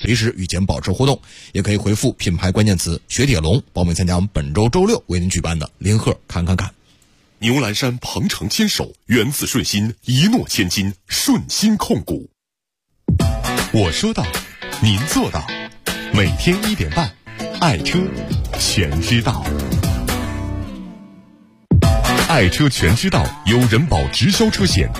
随时预检保持互动，也可以回复品牌关键词雪铁龙报名参加我们本周周六为您举办的零贺看。 牛栏山鹏程牵手，源自顺心，一诺千金，顺心控股。我说到，您做到，每天1点半，爱车全知道。爱车全知道由人保直销车险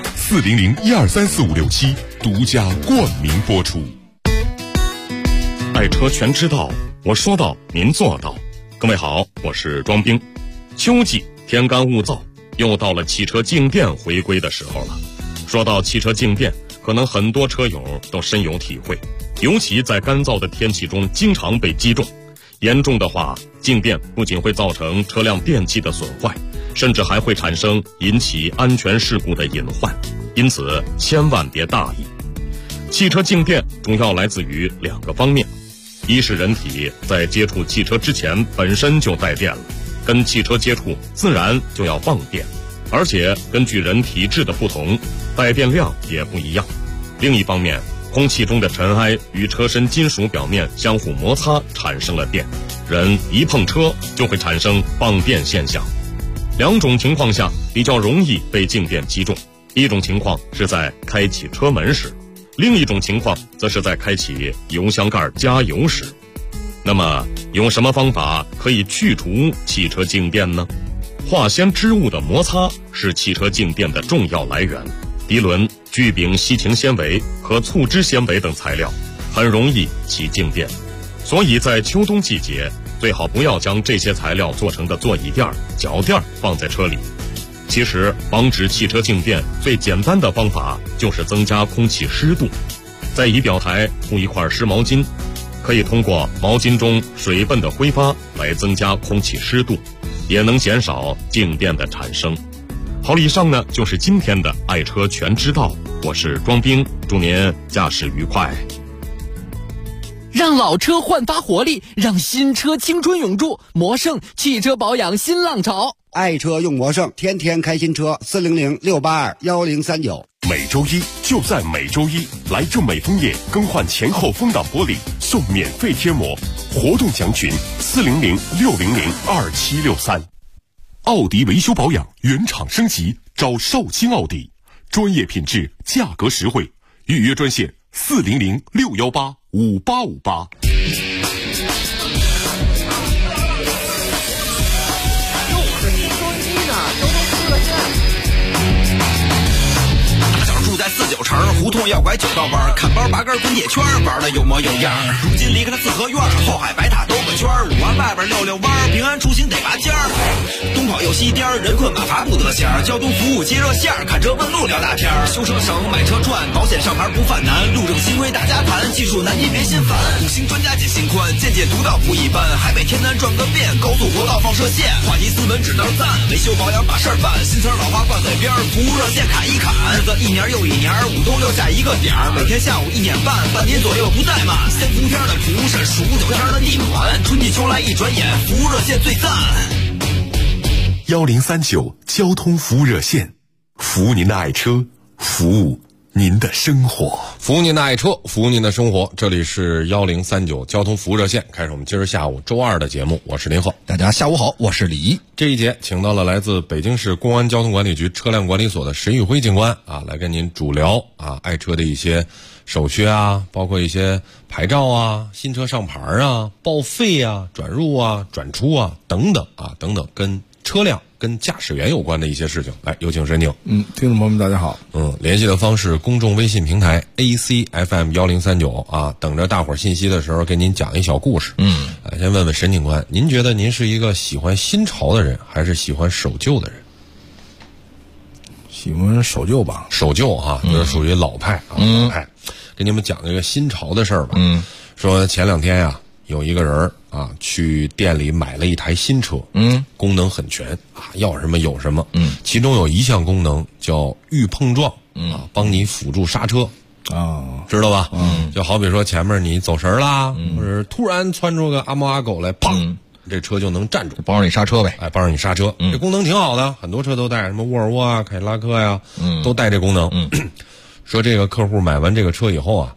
400123456独家冠名播出。 爱车全知道，我说到您做到。各位好，我是庄兵。秋季天干物燥，又到了汽车静电回归的时候了。说到汽车静电，可能很多车友都深有体会，尤其在干燥的天气中经常被击中。严重的话，静电不仅会造成车辆电器的损坏，甚至还会产生引起安全事故的隐患，因此千万别大意。汽车静电主要来自于2个方面，一是人体在接触汽车之前本身就带电了，跟汽车接触自然就要放电，而且根据人体质的不同，带电量也不一样。另一方面，空气中的尘埃与车身金属表面相互摩擦产生了电，人一碰车就会产生放电现象。2种情况下比较容易被静电击中，一种情况是在开启车门时，另一种情况则是在开启油箱盖加油时。那么有什么方法可以去除汽车静电呢？化纤织物的摩擦是汽车静电的重要来源，涤纶、聚丙烯腈纤维和醋织纤维等材料很容易起静电，所以在秋冬季节最好不要将这些材料做成的座椅垫、脚垫放在车里。其实防止汽车静电最简单的方法就是增加空气湿度，在仪表台铺一块湿毛巾，可以通过毛巾中水分的挥发来增加空气湿度，也能减少静电的产生。好了，以上呢就是今天的爱车全知道，我是庄兵，祝您驾驶愉快。 让老车焕发活力，让新车青春永驻。魔胜汽车保养新浪潮， 爱车用魔胜，天天开新车。400-682-1039。 每周一就在每周一，来正美枫叶更换前后风挡玻璃送免费贴膜，活动详询400-600-2763。奥迪维修保养原厂升级，找绍兴奥迪，专业品质，价格实惠，预约专线400-618-5858。 49城胡同要拐9道弯，看包拔根滚铁圈，玩的有模有样。如今离开了四合院，后海白塔兜个圈，5环外边溜弯，平安出行得拔尖儿。东跑又西颠，人困马乏不得闲。交通服务接热线，看车问路聊大天。修车省，买车赚，保险上牌不犯难。路政新规大家谈，技术难题别心烦。5星专家解心宽，见解独到不一般。海北天南转个遍，高速国道放射线。话题斯文指道赞，维修保养把事儿办。新词老话挂嘴边，服务热线砍一砍。日子一年又一年，5都留下一个点儿，每天下午1点半，半年左右不怠慢。先伏天的苦审，数9天的逆款，春季秋来一转眼，服务热线最赞。 1039交通服务热线，服务您的爱车，服务您的生活， 服务您的爱车，服务您的生活。这里是1039交通服务热线，开始我们今儿下午周二的节目，我是林鹤。 大家下午好，我是李一。 这一节请到了来自北京市公安交通管理局车辆管理所的沈宇辉警官啊，来跟您主聊啊爱车的一些手续啊，包括一些牌照啊、新车上牌啊、报废啊、转入啊、转出啊等等啊等等，跟车辆跟驾驶员有关的一些事情。来，有请沈警。 听众朋友们大家好。 联系的方式公众微信平台 ACFM1039啊，等着大伙儿信息的时候给您讲一小故事。先问问沈警官，您觉得您是一个喜欢新潮的人，还是喜欢守旧的人？ 喜欢守旧吧。 守旧啊，就是属于老派啊。老派，给你们讲这个新潮的事儿吧。说前2天呀，有一个人啊去店里买了一台新车，功能很全啊，要什么有什么。其中有一项功能叫预碰撞啊，帮你辅助刹车啊，知道吧？就好比说前面你走神啦，或者突然窜出个阿猫阿狗来，砰，这车就能站住， 帮着你刹车呗。 哎，帮着你刹车。这功能挺好的，很多车都带，什么沃尔沃啊、凯迪拉克呀，都带这功能。说这个客户买完这个车以后啊，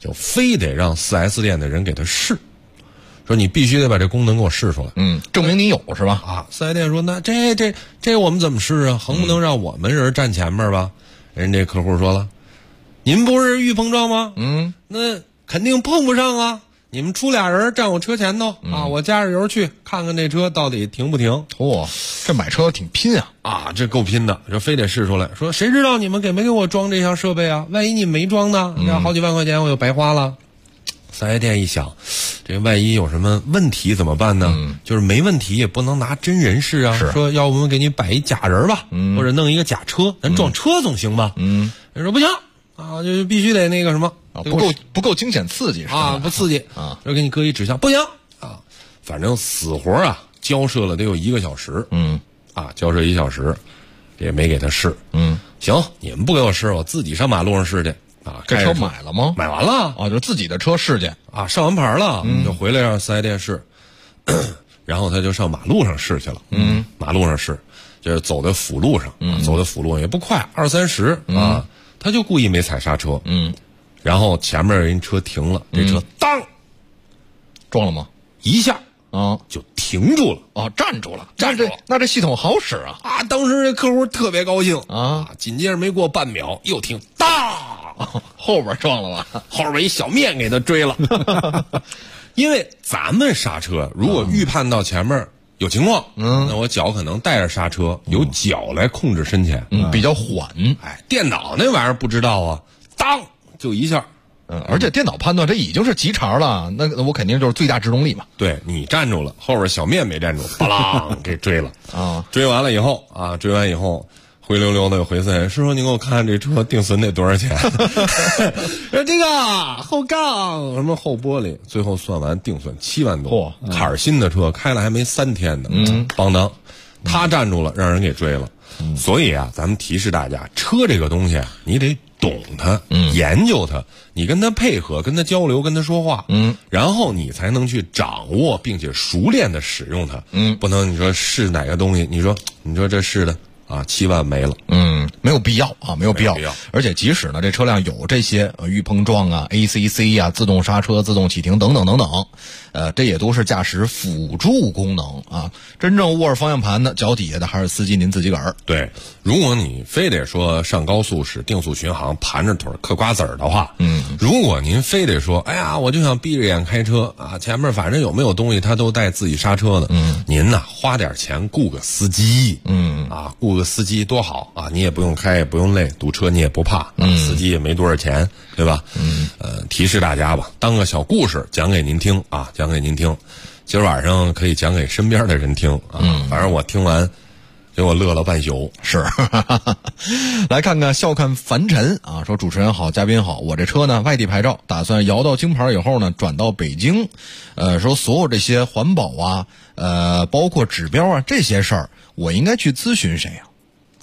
就非得让 4S 店的人给他试，说你必须得把这功能给我试出来， 证明你有是吧？ 啊，4S 店说那这我们怎么试啊？横不能让我们人站前面吧？人这客户说了，您不是预碰撞吗？那肯定碰不上啊。你们出俩人站我车前头啊，我加着油去看看这车到底停不停。 这买车挺拼啊，这够拼的，这非得试出来。说谁知道你们没给我装这项设备啊？万一你没装呢？你看好几万块钱我就白花了。4S店一想，这万一有什么问题怎么办呢？就是没问题也不能拿真人试啊。说要不我们给你摆一假人吧，或者弄一个假车，咱撞车总行吧？人说不行啊，就必须得那个什么。 不够惊险刺激啊，不刺激啊，就给你搁一指向，不行啊，反正死活啊，交涉了得有1个小时，交涉1小时，也没给他试，行，你们不给我试，我自己上马路上试去啊。 这车买了吗？ 买完了啊，就自己的车试去啊，上完牌了，就回来让4S店试，然后他就上马路上试去了，马路上试，就是走在辅路上，走在辅路上也不快，20-30啊，他就故意没踩刹车，然后前面人车停了，这车当撞了吗？ 一下啊就停住了， 站住了。那这系统好使啊！ 当时这客户特别高兴啊， 紧接着没过半秒又听当， 后边撞了吧？ 后边一小面给他追了。因为咱们刹车如果预判到前面有情况，那我脚可能带着刹车，由脚来控制深浅， 比较缓。 电脑那玩意儿不知道啊，当就一下。 而且电脑判断这已经是急茬了，那我肯定就是最大制动力嘛。 对，你站住了，后边小面没站住，巴啷给追了啊！ 追完以后，灰溜溜的回4S店，师傅，你给我看看这车定损得多少钱？说这个后杠什么后玻璃，最后算完定损7万多，坎儿新的车开了还没3天呢，邦当，他站住了，让人给追了。所以啊，咱们提示大家，车这个东西啊，你得懂它，研究它，你跟它配合，跟它交流，跟它说话，然后你才能去掌握并且熟练的使用它，不能你说是哪个东西，你说这是的啊，7万没了， 没有必要啊，没有必要。而且即使呢，这车辆有这些预碰撞啊、ACC 啊、自动刹车、自动启停等等等等，这也都是驾驶辅助功能啊。真正握着方向盘的脚底下的还是司机您自己个儿。 对，如果你非得说上高速使定速巡航盘着腿嗑瓜子儿的话，如果您非得说，哎呀，我就想闭着眼开车啊，前面反正有没有东西它都带自己刹车的，您呐花点钱雇个司机，雇个司机多好啊，你也不用开也不用累，堵车你也不怕，司机也没多少钱，对吧？提示大家吧，当个小故事讲给您听啊，讲给您听。今儿晚上可以讲给身边的人听啊，反正我听完给我乐了半宿。 是来看看笑看凡尘啊，说主持人好，嘉宾好，我这车呢外地牌照，打算摇到京牌以后呢转到北京，说所有这些环保啊包括指标啊这些事儿，我应该去咨询谁啊？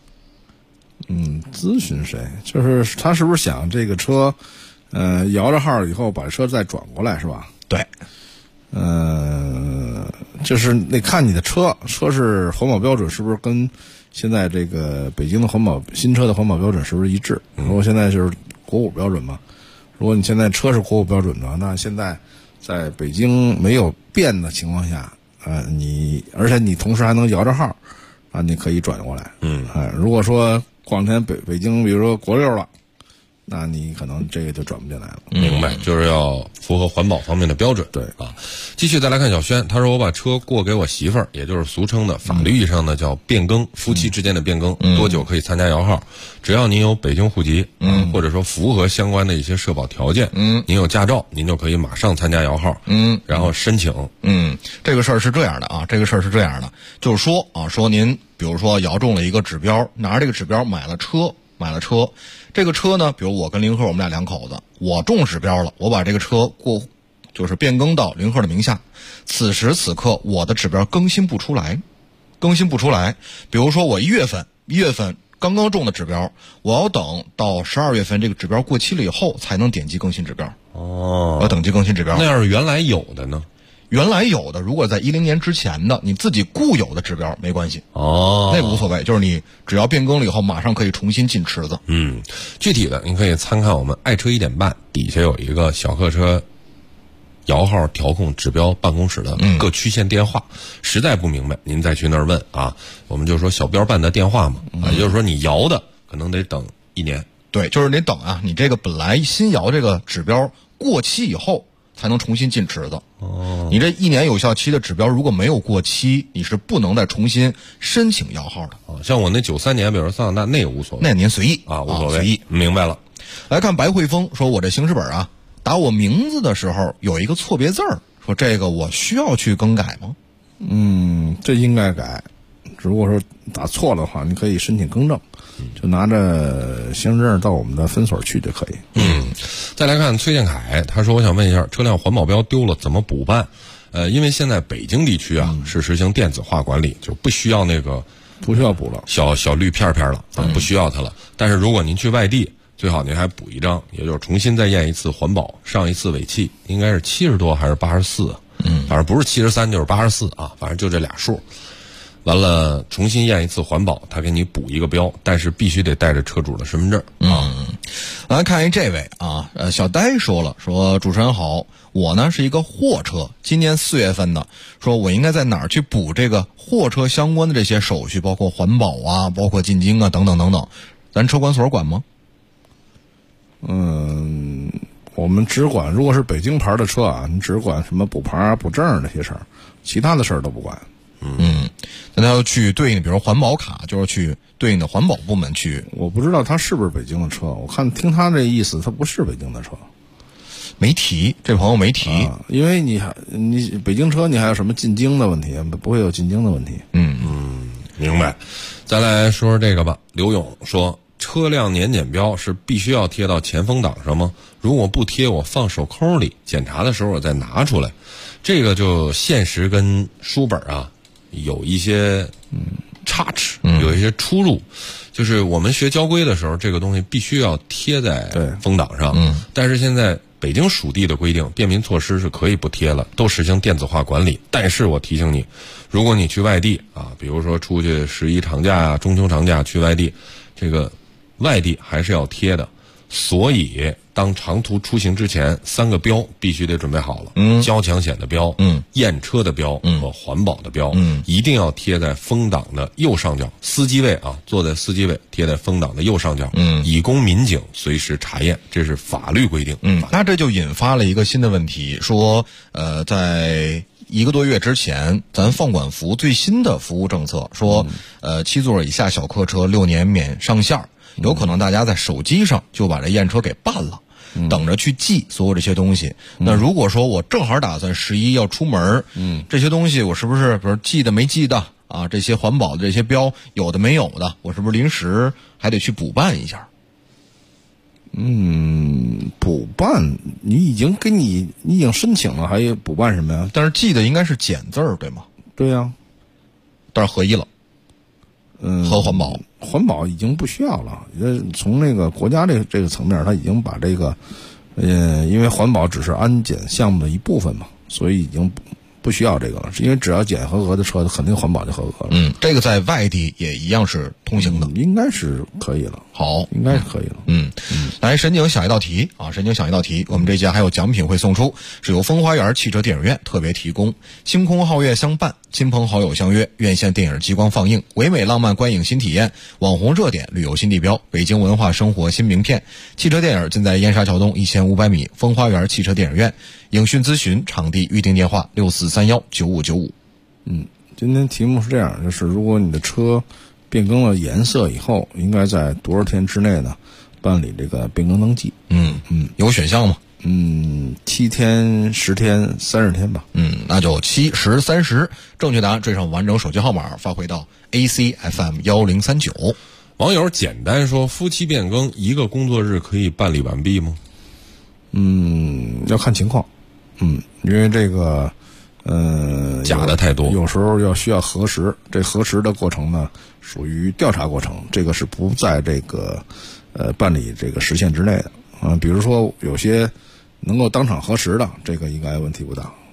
咨询谁？就是他是不是想这个车摇着号以后把车再转过来是吧？ 对。 就是得看你的车是环保标准是不是跟现在这个北京的新车的环保标准是不是一致？如果现在就是国5标准嘛，如果你现在车是国5标准的，那现在在北京没有变的情况下，而且你同时还能摇着号啊，你可以转过来。如果说过两天北京比如说国6了，那你可能这个就转不进来了。 明白，就是要符合环保方面的标准。 对啊，继续再来看小轩，他说我把车过给我媳妇儿，也就是俗称的法律意义上的叫变更，夫妻之间的变更，多久可以参加摇号？只要您有北京户籍，或者说符合相关的一些社保条件，您有驾照，您就可以马上参加摇号，然后申请。 这个事儿是这样的啊，就是说啊，说您比如说摇中了一个指标，拿着这个指标买了车。这个车呢，比如我跟林鹤我们俩2口子，我中指标了，我把这个车就是变更到林鹤的名下，此时此刻我的指标更新不出来。比如说我1月份刚刚中的指标，我要等到12月份这个指标过期了以后才能点击更新指标。 哦， 要等级更新指标。 那要是原来有的呢？ 原来有的，如果在10年之前的你自己固有的指标没关系那个无所谓，就是你只要变更了以后，马上可以重新进池子。 具体的您可以参看我们爱车1点半底下有一个小客车摇号调控指标办公室的各区县电话，实在不明白您再去那儿问啊，我们就说小标办的电话嘛，也就是说你摇的可能得等1年。 对，就是你等啊，你这个本来新摇这个指标过期以后才能重新进池子。你这1年有效期的指标如果没有过期，你是不能再重新申请摇号的。 像我那93年，比如桑塔纳那也无所谓， 那您随意啊，无所谓， 随意。 明白了。 来看白慧峰说，我这行驶本啊，打我名字的时候有一个错别字儿，说这个我需要去更改吗？ 这应该改。如果说打错了的话，你可以申请更正，就拿着行驶证到我们的分所去就可以。 再来看崔建凯，他说我想问一下，车辆环保标丢了怎么补办？因为现在北京地区啊是实行电子化管理，就不需要那个不需要补了， 小绿片了啊，不需要它了。但是如果您去外地，最好您还补一张，也就是重新再验一次环保，上一次尾气应该是70多还是84？反正不是73就是84啊，反正就这俩数。完了，重新验一次环保，他给你补一个标，但是必须得带着车主的身份证啊。 来看这位啊，小呆说了，说主持人好，我呢是一个货车，今年4月份的，说我应该在哪儿去补这个货车相关的这些手续，包括环保啊，包括进京啊，等等等等，咱车管所管吗？ 我们只管，如果是北京牌的车啊，你只管什么补牌啊、补证这些事儿，其他的事儿都不管。 那他要去对应，比如环保卡，就是去对应的环保部门去。 我不知道他是不是北京的车，我听他这意思，他不是北京的车， 没提，这朋友没提， 因为你北京车，你还有什么进京的问题？不会有进京的问题。 明白。再来说说这个吧。刘勇说，车辆年检标是必须要贴到前风挡上吗？如果不贴，我放手抠里，检查的时候我再拿出来。这个就现实跟书本啊有一些差池，有一些出入。就是我们学交规的时候，这个东西必须要贴在风挡上。但是现在北京属地的规定，便民措施是可以不贴了，都实行电子化管理。但是我提醒你，如果你去外地啊，比如说出去11长假啊、中秋长假去外地，这个外地还是要贴的。所以当长途出行之前，3个标必须得准备好了。交强险的标，验车的标和环保的标，一定要贴在风挡的右上角。司机位啊，坐在司机位贴在风挡的右上角，以供民警随时查验，这是法律规定。 那这就引发了一个新的问题，说在1个多月之前，咱放管服最新的服务政策说，7座以下小客车6年免上线。有可能大家在手机上就把这验车给办了，等着去记所有这些东西。那如果说我正好打算11要出门，这些东西我是不是比如记的没记的啊？这些环保的这些标有的没有的，我是不是临时还得去补办一下？ 补办你已经申请了，还补办什么呀？ 但是记的应该是简字儿，对吗？ 对呀， 但是合一了。和环保已经不需要了。从那个国家这个层面，他已经把这个，因为环保只是安检项目的一部分嘛，所以已经不需要这个了。因为只要检合格的车，肯定环保就合格了。 这个在外地也一样是通行的， 应该是可以了。 好， 应该是可以了。 来，神经想一道题啊！神经想一道题，我们这节还有奖品会送出，是由风花园汽车电影院特别提供。星空皓月相伴，亲朋好友相约，院线电影激光放映，唯美浪漫观影新体验，网红热点旅游新地标，北京文化生活新名片。汽车电影尽在燕莎桥东1500米风花园汽车电影院。影讯咨询场地预订电话64319595。 今天题目是这样，就是如果你的车变更了颜色以后，应该在多少天之内呢办理这个变更登记？ 有选项吗 ？7天、10天、30天吧。 那就7、10、30。正确答案缀上完整手机号码发回到 ACFM1039。 网友简单说，夫妻变更1个工作日可以办理完毕吗？ 要看情况。因为这个假的太多， 有时候需要核实。这核实的过程呢，属于调查过程，这个是不在这个办理这个时限之内的。比如说有些能够当场核实的，这个应该问题不大。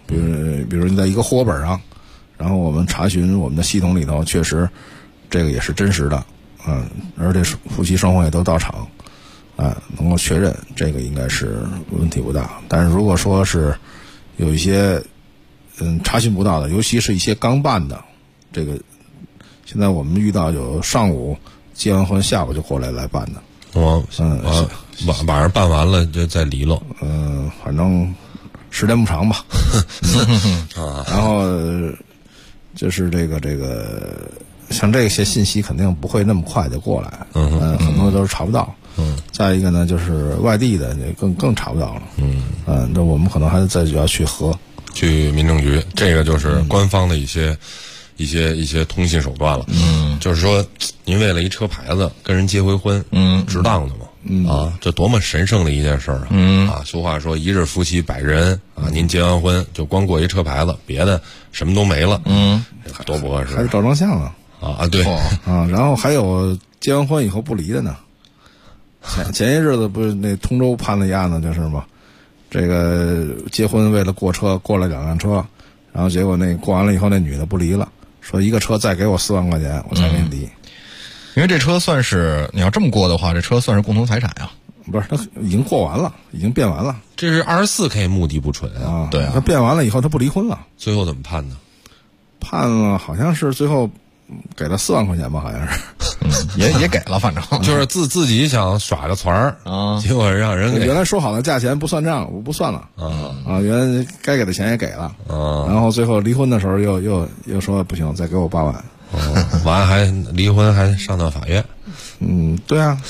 比如你在一个户口本上，然后我们查询我们的系统里头，确实这个也是真实的，而且夫妻双方也都到场，能够确认，这个应该是问题不大。但是如果说是有一些查询不到的，尤其是一些刚办的，这个现在我们遇到有上午结完婚，下午就过来办的。 晚上办完了就再离了。 反正时间不长吧。然后就是这个像这些信息肯定不会那么快就过来，很多都是查不到。再一个呢，就是外地的更查不到了。那我们可能还得再要去民政局，这个就是官方的一些通信手段了。就是说您为了一车牌子跟人结回婚，值当的吗？这多么神圣的一件事儿啊！俗话说一日夫妻百日恩啊，您结完婚就光过一车牌子，别的什么都没了，多不合适。 还得照张相啊！ 对然后还有结完婚以后不离的呢。前些日子不是那通州判了一案子，就是吗？这个结婚为了过车，过了2辆车，然后结果那过完了以后，那女的不离了，说一个车再给我4万块钱，我才给你离。 因为这车算是你要这么过的话，这车算是共同财产呀。 不是，他已经过完了，已经变完了。 这是24K 目的不纯啊。 对啊， 他变完了以后，他不离婚了。 最后怎么判呢？ 判了，好像是最后给了4万块钱吧，好像是。 也给了，反正就是自己想耍个团儿啊，结果让人给原来说好的价钱不算账，我不算了原来该给的钱也给了然后最后离婚的时候又说不行，再给我8万。 完还离婚还上到法院。 对啊。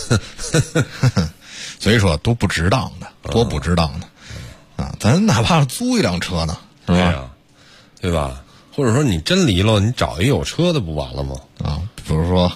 所以说都不值当的，多不值当的咱哪怕租一辆车呢，是吧？ 对吧？或者说你真离了，你找一有车的不完了吗？ 比如说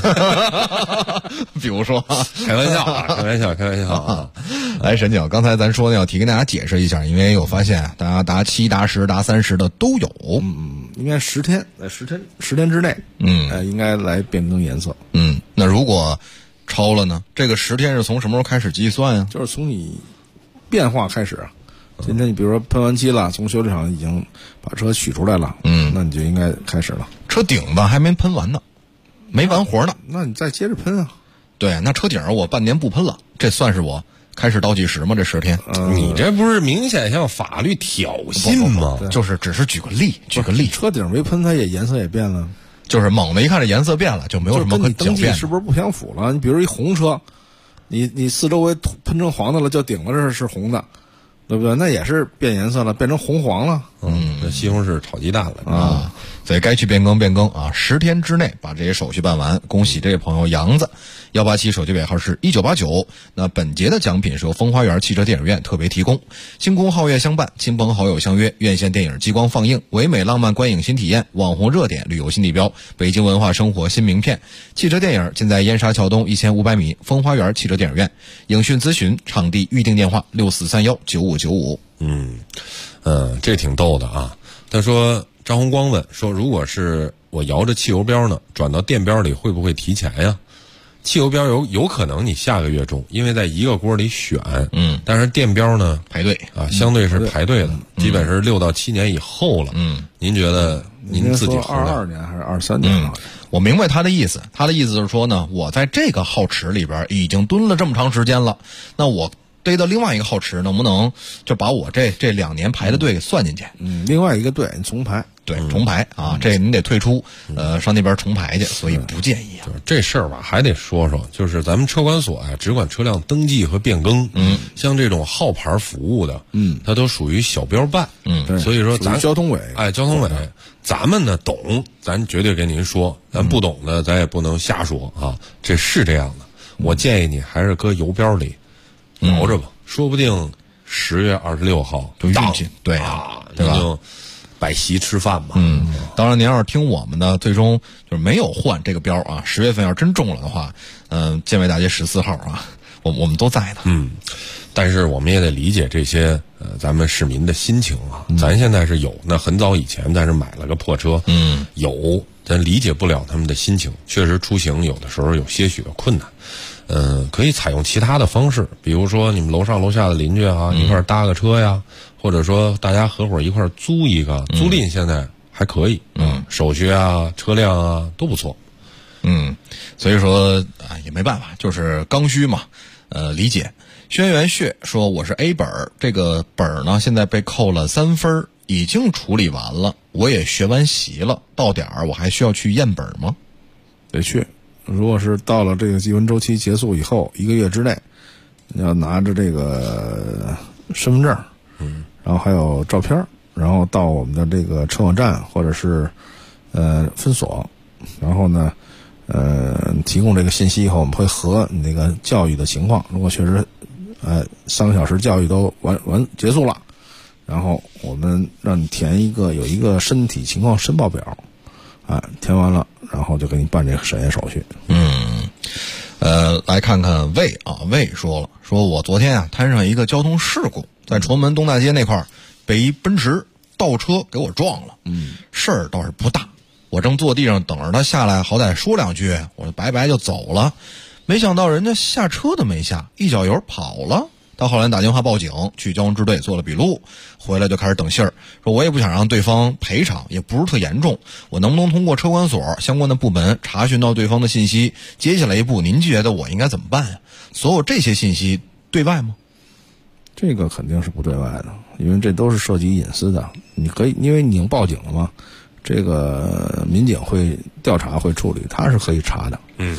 开玩笑啊！ 来，沈警，刚才咱说的要提跟大家解释一下，因为有发现大家答7、答10、答30的都有。 应该10天，在10天之内，应该来变更颜色。 那如果超了呢？这个10天是从什么时候开始计算呀？ 就是从你变化开始。今天你比如说喷完漆了，从修理厂已经把车取出来了，那你就应该开始了。 车顶吧还没喷完呢，没完活呢， 那你再接着喷啊。 对，那车顶我半年不喷了，这算是我开始倒计时吗？这10天？ 你这不是明显向法律挑衅吗？ 就是只是举个例。 车顶没喷，它颜色也变了。 就是猛的一看这颜色变了，就没有什么可登记是不是不相符了？你比如一红车，你四周围喷成黄的了，就顶了这是红的。对不对？那也是变颜色了，变成红黄了。 这西红柿炒鸡蛋了所以该去变更啊！10天之内把这些手续办完。恭喜这位朋友杨子，187手机尾号是1989。那本节的奖品是由风花园汽车电影院特别提供，星空皓月相伴，亲朋好友相约，院线电影激光放映，唯美浪漫观影新体验，网红热点旅游新地标，北京文化生活新名片。汽车电影尽在燕莎桥东1500米风花园汽车电影院。影讯咨询场地预订电话64319595。 这挺逗的啊。他说张红光问说，如果是我摇着汽油标呢，转到电标里会不会提前呀？汽油标有可能你下个月中，因为在一个锅里选，但是电标呢排队相对是排队的，基本是6到7年以后了。您觉得您自己 22年还是23年了？ 我明白他的意思，就是说呢，我在这个号池里边已经蹲了这么长时间了，那我堆到另外一个号池，能不能就把我这2年排的队给算进去？ 另外一个队你重排。 对，重排啊，这您得退出，上那边重排去，所以不建议啊。 就是这事儿吧，还得说说，就是咱们车管所只管车辆登记和变更，像这种号牌服务的，它都属于小标办，所以说咱交通委， 交通委，咱们呢懂，咱绝对跟您说，咱不懂的咱也不能瞎说啊，这是这样的。我建议你还是搁邮标里摇着吧，说不定10月26号就运气，对啊， 对吧？ 就摆席吃饭嘛。 当然您要是听我们的，最终就是没有换这个标啊，10月份要真中了的话，建外大街14号啊，我们都在的。 但是我们也得理解这些咱们市民的心情啊。咱现在是有，那很早以前咱是买了个破车，有，咱理解不了他们的心情。确实出行有的时候有些许的困难。可以采用其他的方式，比如说你们楼上楼下的邻居啊，一块儿搭个车呀， 或者说大家合伙一块租一个，租赁现在还可以，手续啊、车辆啊都不错。 所以说也没办法，就是刚需嘛，理解。轩辕血说我是 A 本，这个本呢现在被扣了3分，已经处理完了，我也学完习了，到点儿我还需要去验本吗？ 得去。如果是到了这个积分周期结束以后1个月之内，你要拿着这个身份证，然后还有照片，然后到我们的这个车网站或者是分所，然后呢提供这个信息以后，我们会核你那个教育的情况。如果确实3个小时教育都完结束了，然后我们让你填有一个身体情况申报表，填完了，然后就给你办这个审验手续。 来看看魏说了，说我昨天摊上一个交通事故，在崇文门东大街那块被一奔驰倒车给我撞了。事儿倒是不大，我正坐地上等着他下来，好歹说2句，我就拜拜就走了。没想到人家下车都没下，一脚油跑了。他后来打电话报警，去交通支队做了笔录，回来就开始等信儿，说我也不想让对方赔偿，也不是特严重，我能不能通过车管所相关的部门查询到对方的信息？接下来一步您觉得我应该怎么办呀？所有这些信息对外吗？ 这个肯定是不对外的，因为这都是涉及隐私的。你可以，因为你已经报警了嘛，这个民警会调查会处理，他是可以查的。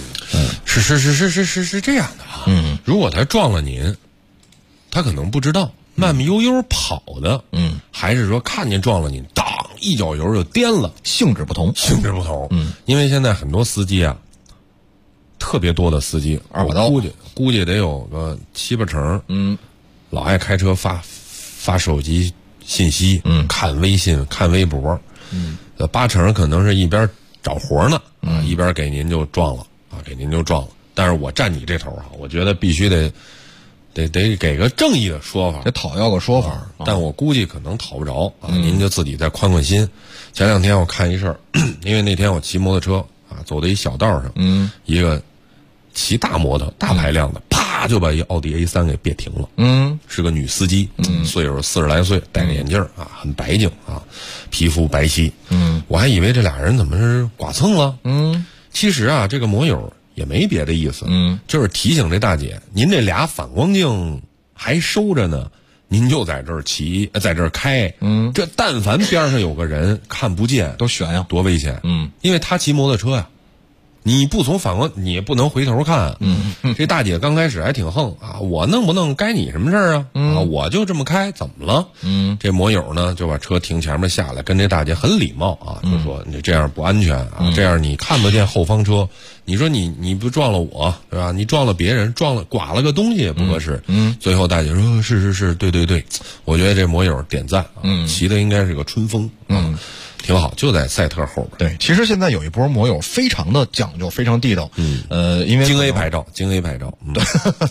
是这样的啊。如果他撞了您，他可能不知道，慢慢悠悠跑的，还是说看见撞了你，当一脚油就颠了， 性质不同。 因为现在很多司机特别多的司机 2把刀， 估计得有个7、8成，老爱开车发手机信息，看微信、看微博，8成可能是一边找活呢，一边给您就撞了，但是我站你这头我觉得必须得给个正义的说法， 得讨要个说法， 但我估计可能讨不着您就自己再宽心。前2天我看一事儿，因为那天我骑摩托车走到一小道上，一个骑大摩托大排量的，啪就把一奥迪 A3 给别停了，是个女司机，岁数40来岁，戴着眼镜很白净皮肤白皙，我还以为这俩人怎么是剐蹭了，其实这个摩友也没别的意思，就是提醒这大姐，您这俩反光镜还收着呢，您就在这儿在这儿开，这但凡边上有个人看不见， 都悬呀， 多危险，因为他骑摩托车呀，你不从反光，你也不能回头看，这大姐刚开始还挺横我弄不弄该你什么事儿我就这么开，怎么了？这摩友呢就把车停前面下来，跟这大姐很礼貌就说你这样不安全这样你看不见后方车，你说你不撞了我对吧？你撞了别人，剐了个东西也不合适。最后大姐说是，对，我觉得这摩友点赞骑的应该是个春风挺好，就在赛特后边。 对，其实现在有一波摩友非常的讲究，非常地道。因为京 A 牌照， 对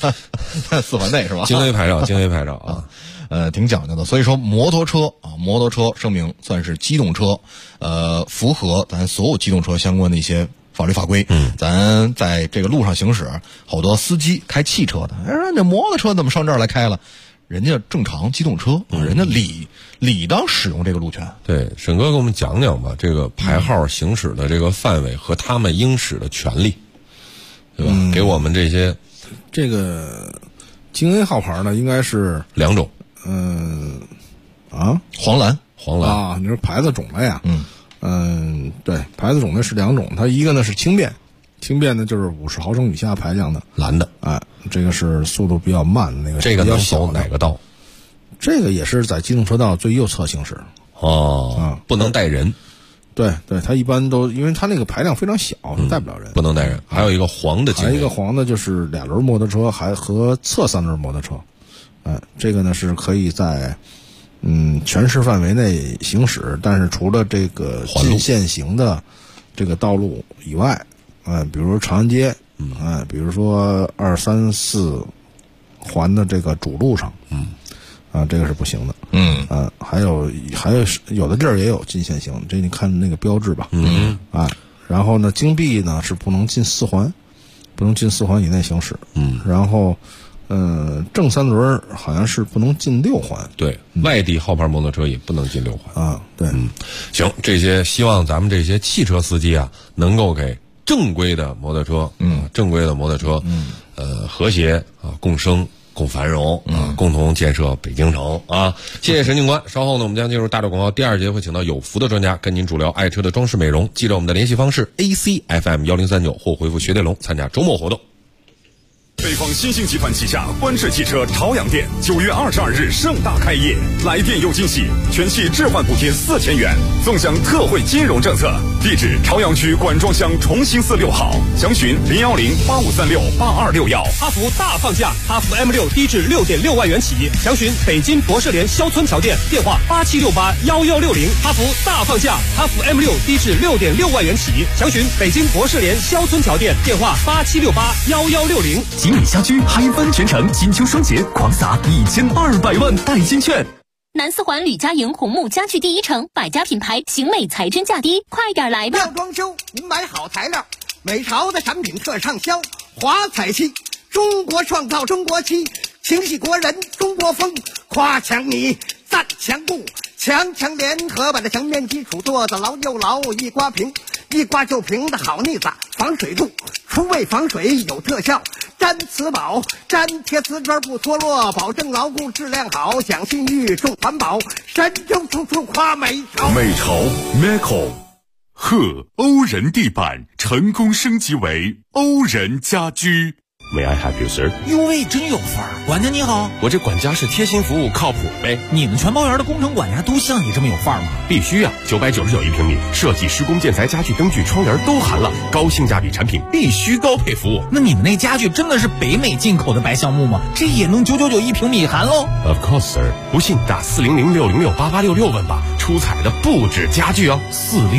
，4环内是吧？ 京 A 牌照挺讲究的。所以说摩托车声明算是机动车，符合咱所有机动车相关的一些法律法规。咱在这个路上行驶，好多司机开汽车的，这摩托车怎么上这儿来开了？人家正常机动车，人家理当使用这个路权。 对，沈哥给我们讲讲吧，这个牌号行驶的这个范围和他们应使的权利，对吧？给我们这些这个京 A 号牌呢，应该是 2种。 黄蓝你说牌子种类对，牌子种类是2种，它一个呢是轻便呢就是50毫升以下排量的蓝的， 这个是速度比较慢的那个， 这个能走哪个道？ 这个也是在机动车道最右侧行驶。 不能带人。 对，它一般都因为它那个排量非常小，带不了人， 不能带人。还有一个黄的， 还有一个黄的就是2轮摩托车，还和侧3轮摩托车。这个呢是可以在全市范围内行驶，但是除了这个禁限行的这个道路以外，比如说长安街，比如说2、3、4环的这个主路上，这个是不行的。还有的地儿也有禁限行，这你看那个标志吧。然后呢，京 B 呢是不能进4环，以内行驶。然后正三轮好像是不能进6环。 对，外地号牌摩托车也不能进6环啊。对， 行，这些希望咱们这些汽车司机啊，能够给正规的摩托车，和谐啊，共生共繁荣啊，共同建设北京城啊！谢谢沈警官。稍后呢，我们将进入大众广告第2节，会请到有福的专家跟您主聊爱车的装饰美容。记着我们的联系方式 ：AC FM1039或回复学电龙参加周末活动。 北方新兴集团旗下观致汽车朝阳店9月22日盛大开业，来电有惊喜，全系置换补贴4000元，纵享特惠金融政策。地址：朝阳区管庄乡重兴寺6号，详询01085368261。 哈弗大放价，哈弗 M6低至6.6万元起，详询北京博士联肖村桥店，电话87681160。哈弗大放价，哈弗 M6低至6.6万元起，详询北京博士联肖村桥店，电话87681160。 锦里家居海湾全城金秋双节狂撒1200万代金券。 南四环吕家营红木家具第一城，百家品牌，型美才真价低，快点来吧！ 要装修，您买好材料，美潮的产品特畅销，华彩漆，中国创造中国漆，情系国人中国风，夸墙泥，赞墙布，强联合把这墙面基础做得牢又牢，一刮平，一刮就平的好腻子，防水度，除味防水有特效，粘瓷宝，粘贴瓷砖不脱落，保证牢固质量好，讲信誉重环保，神州处处夸美潮。 美潮 Meco， 欧人地板成功升级为欧人家居。 May I help you, sir？ 哟喂，真有范儿！管家你好， 我这管家是贴心服务，靠谱呗。 你们全包园的工程管家都像你这么有范儿吗？ 必须啊！999一平米，设计、施工、建材、家具、灯具、窗帘都含了，高性价比产品，必须高配服务。 那你们那家具真的是北美进口的白橡木吗？这也能999一平米含喽 ？Of course, sir。不信打400-606-8866问吧，出彩的不止家具哦。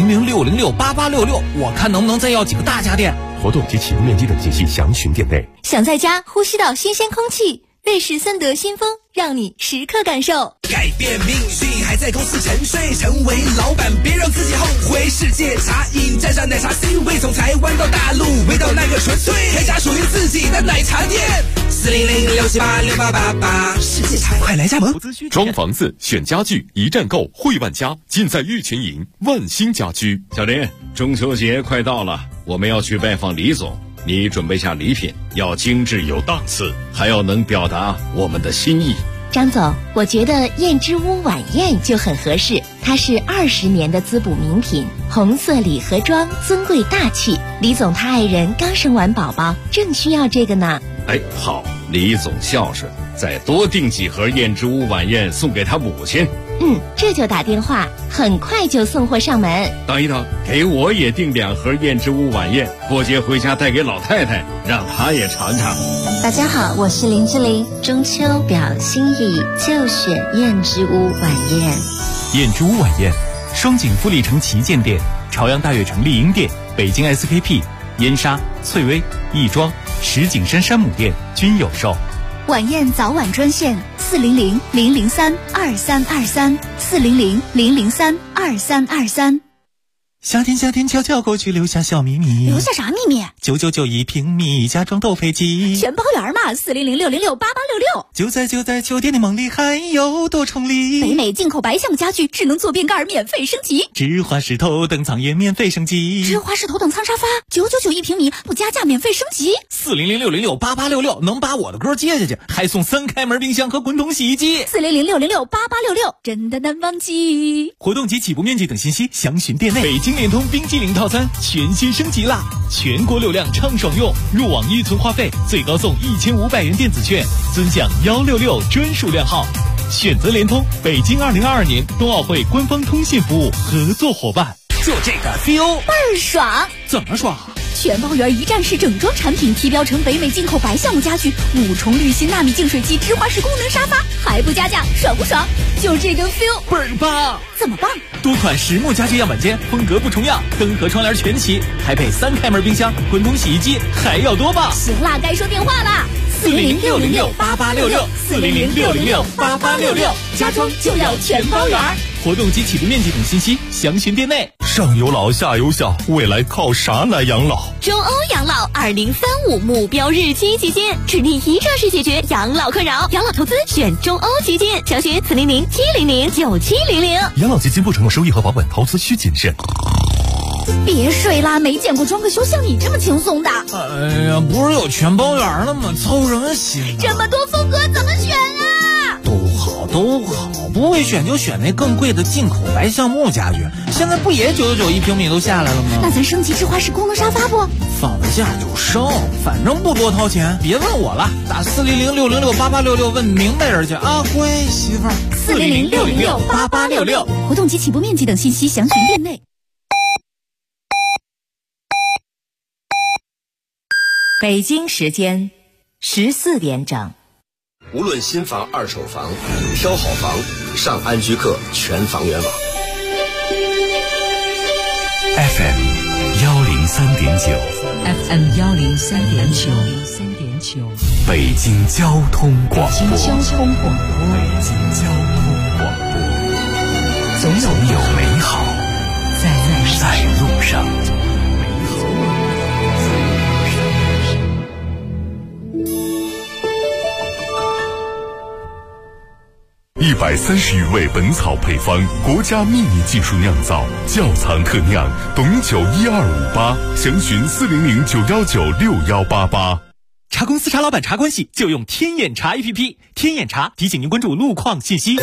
400-606-8866，我看能不能再要几个大家电。 活动及启用面积等信息详询店内。 想在家呼吸到新鲜空气，瑞士森德新风让你时刻感受。 改变命运还在公司沉睡，成为老板别让自己后悔。世界茶饮沾上奶茶 C 味，从台湾到大陆，味道那个纯粹，开家属于自己的奶茶店。400-678-6888，世界茶快来加盟。 装房子选家具一站购，汇万家尽在玉群营万兴家居。 小林，中秋节快到了，我们要去拜访李总，你准备下礼品，要精致有档次，还要能表达我们的心意。 张总，我觉得燕之屋晚宴就很合适，它是20年的滋补名品，红色礼盒装，尊贵大气。李总他爱人刚生完宝宝，正需要这个呢。 哎，好，李总孝顺，再多订几盒燕之屋晚宴送给他母亲。 这就打电话，很快就送货上门。 等一等，给我也订2盒燕之屋晚宴，过节回家带给老太太，让她也尝尝。 大家好，我是林志玲，中秋表心意就选燕之屋晚宴。 燕之屋晚宴，双井富力城旗舰店、朝阳大悦城丽婴店、北京 SKP、燕莎、翠微、亦庄、石景山山姆店均有售。 晚宴早晚专线400-003-2323 400-003-2323。 夏天悄悄过去，留下小秘密。 留下啥秘密 ？999一平米，家装斗飞机， 全包圆嘛！400-606-8866。 就在酒店的梦里，还有多重礼。 北美进口白橡家具，智能坐便盖免费升级， 芝华士头等舱也免费升级， 芝华士头等舱沙发999一平米，不加价免费升级。 400-606-8866能把我的歌接下去，还送3开门冰箱和滚筒洗衣机。 400-606-8866真的难忘记。 活动及起步面积等信息详询店内。北京联通冰激凌套餐全新升级啦，全国流量畅爽用，入网预存话费最高送1500元电子券，尊享166专属靓号。选择联通，北京2022年冬奥会官方通信服务合作伙伴。 就这个 feel 倍儿爽。 怎么爽？ 全包圆一站式整装产品，提标成北美进口白橡木家具，5重滤芯纳米净水机，芝华士功能沙发，还不加价，爽不爽？就这个 feel 倍儿棒。 怎么棒？ 多款实木家具样板间，风格不重样，灯和窗帘全齐，还配3开门冰箱、滚筒洗衣机，还要多棒？ 行啦，该说电话啦。400-606-8866 400-606-8866，家装就要全包圆。 活动及起步面积等信息详询店内。 上有老下有小，未来靠啥来养老？ 中欧养老2035目标日期基金，致力一站式解决养老困扰。养老投资选中欧基金，详询400-700-9700。 养老基金不承诺收益和保本，投资需谨慎。 别睡啦，没见过装个修像你这么轻松的。 哎呀，不是有全包圆了吗？操什么心？ 这么多风格怎么选啊？ 都好，不会选就选那更贵的进口白橡木家具。现在不也999一平米都下来了吗？ 那咱升级智化式功能沙发不？ 放了假就升，反正不多掏钱。别问我了，打400-606-8866问明白人去啊，乖媳妇儿。 400-606-8866，活动及起步面积等信息详询店内。 北京时间14点整。 无论新房二手房，挑好房上安居客全房源网。 FM 103.9， 北京交通广播，总有美好在路上。130余味本草配方，国家秘密技术酿造，窖藏特酿，董酒12588，详询400-919-6188。 茶公司茶老板茶关系就用天眼茶 APP， 天眼茶提醒您关注路况信息。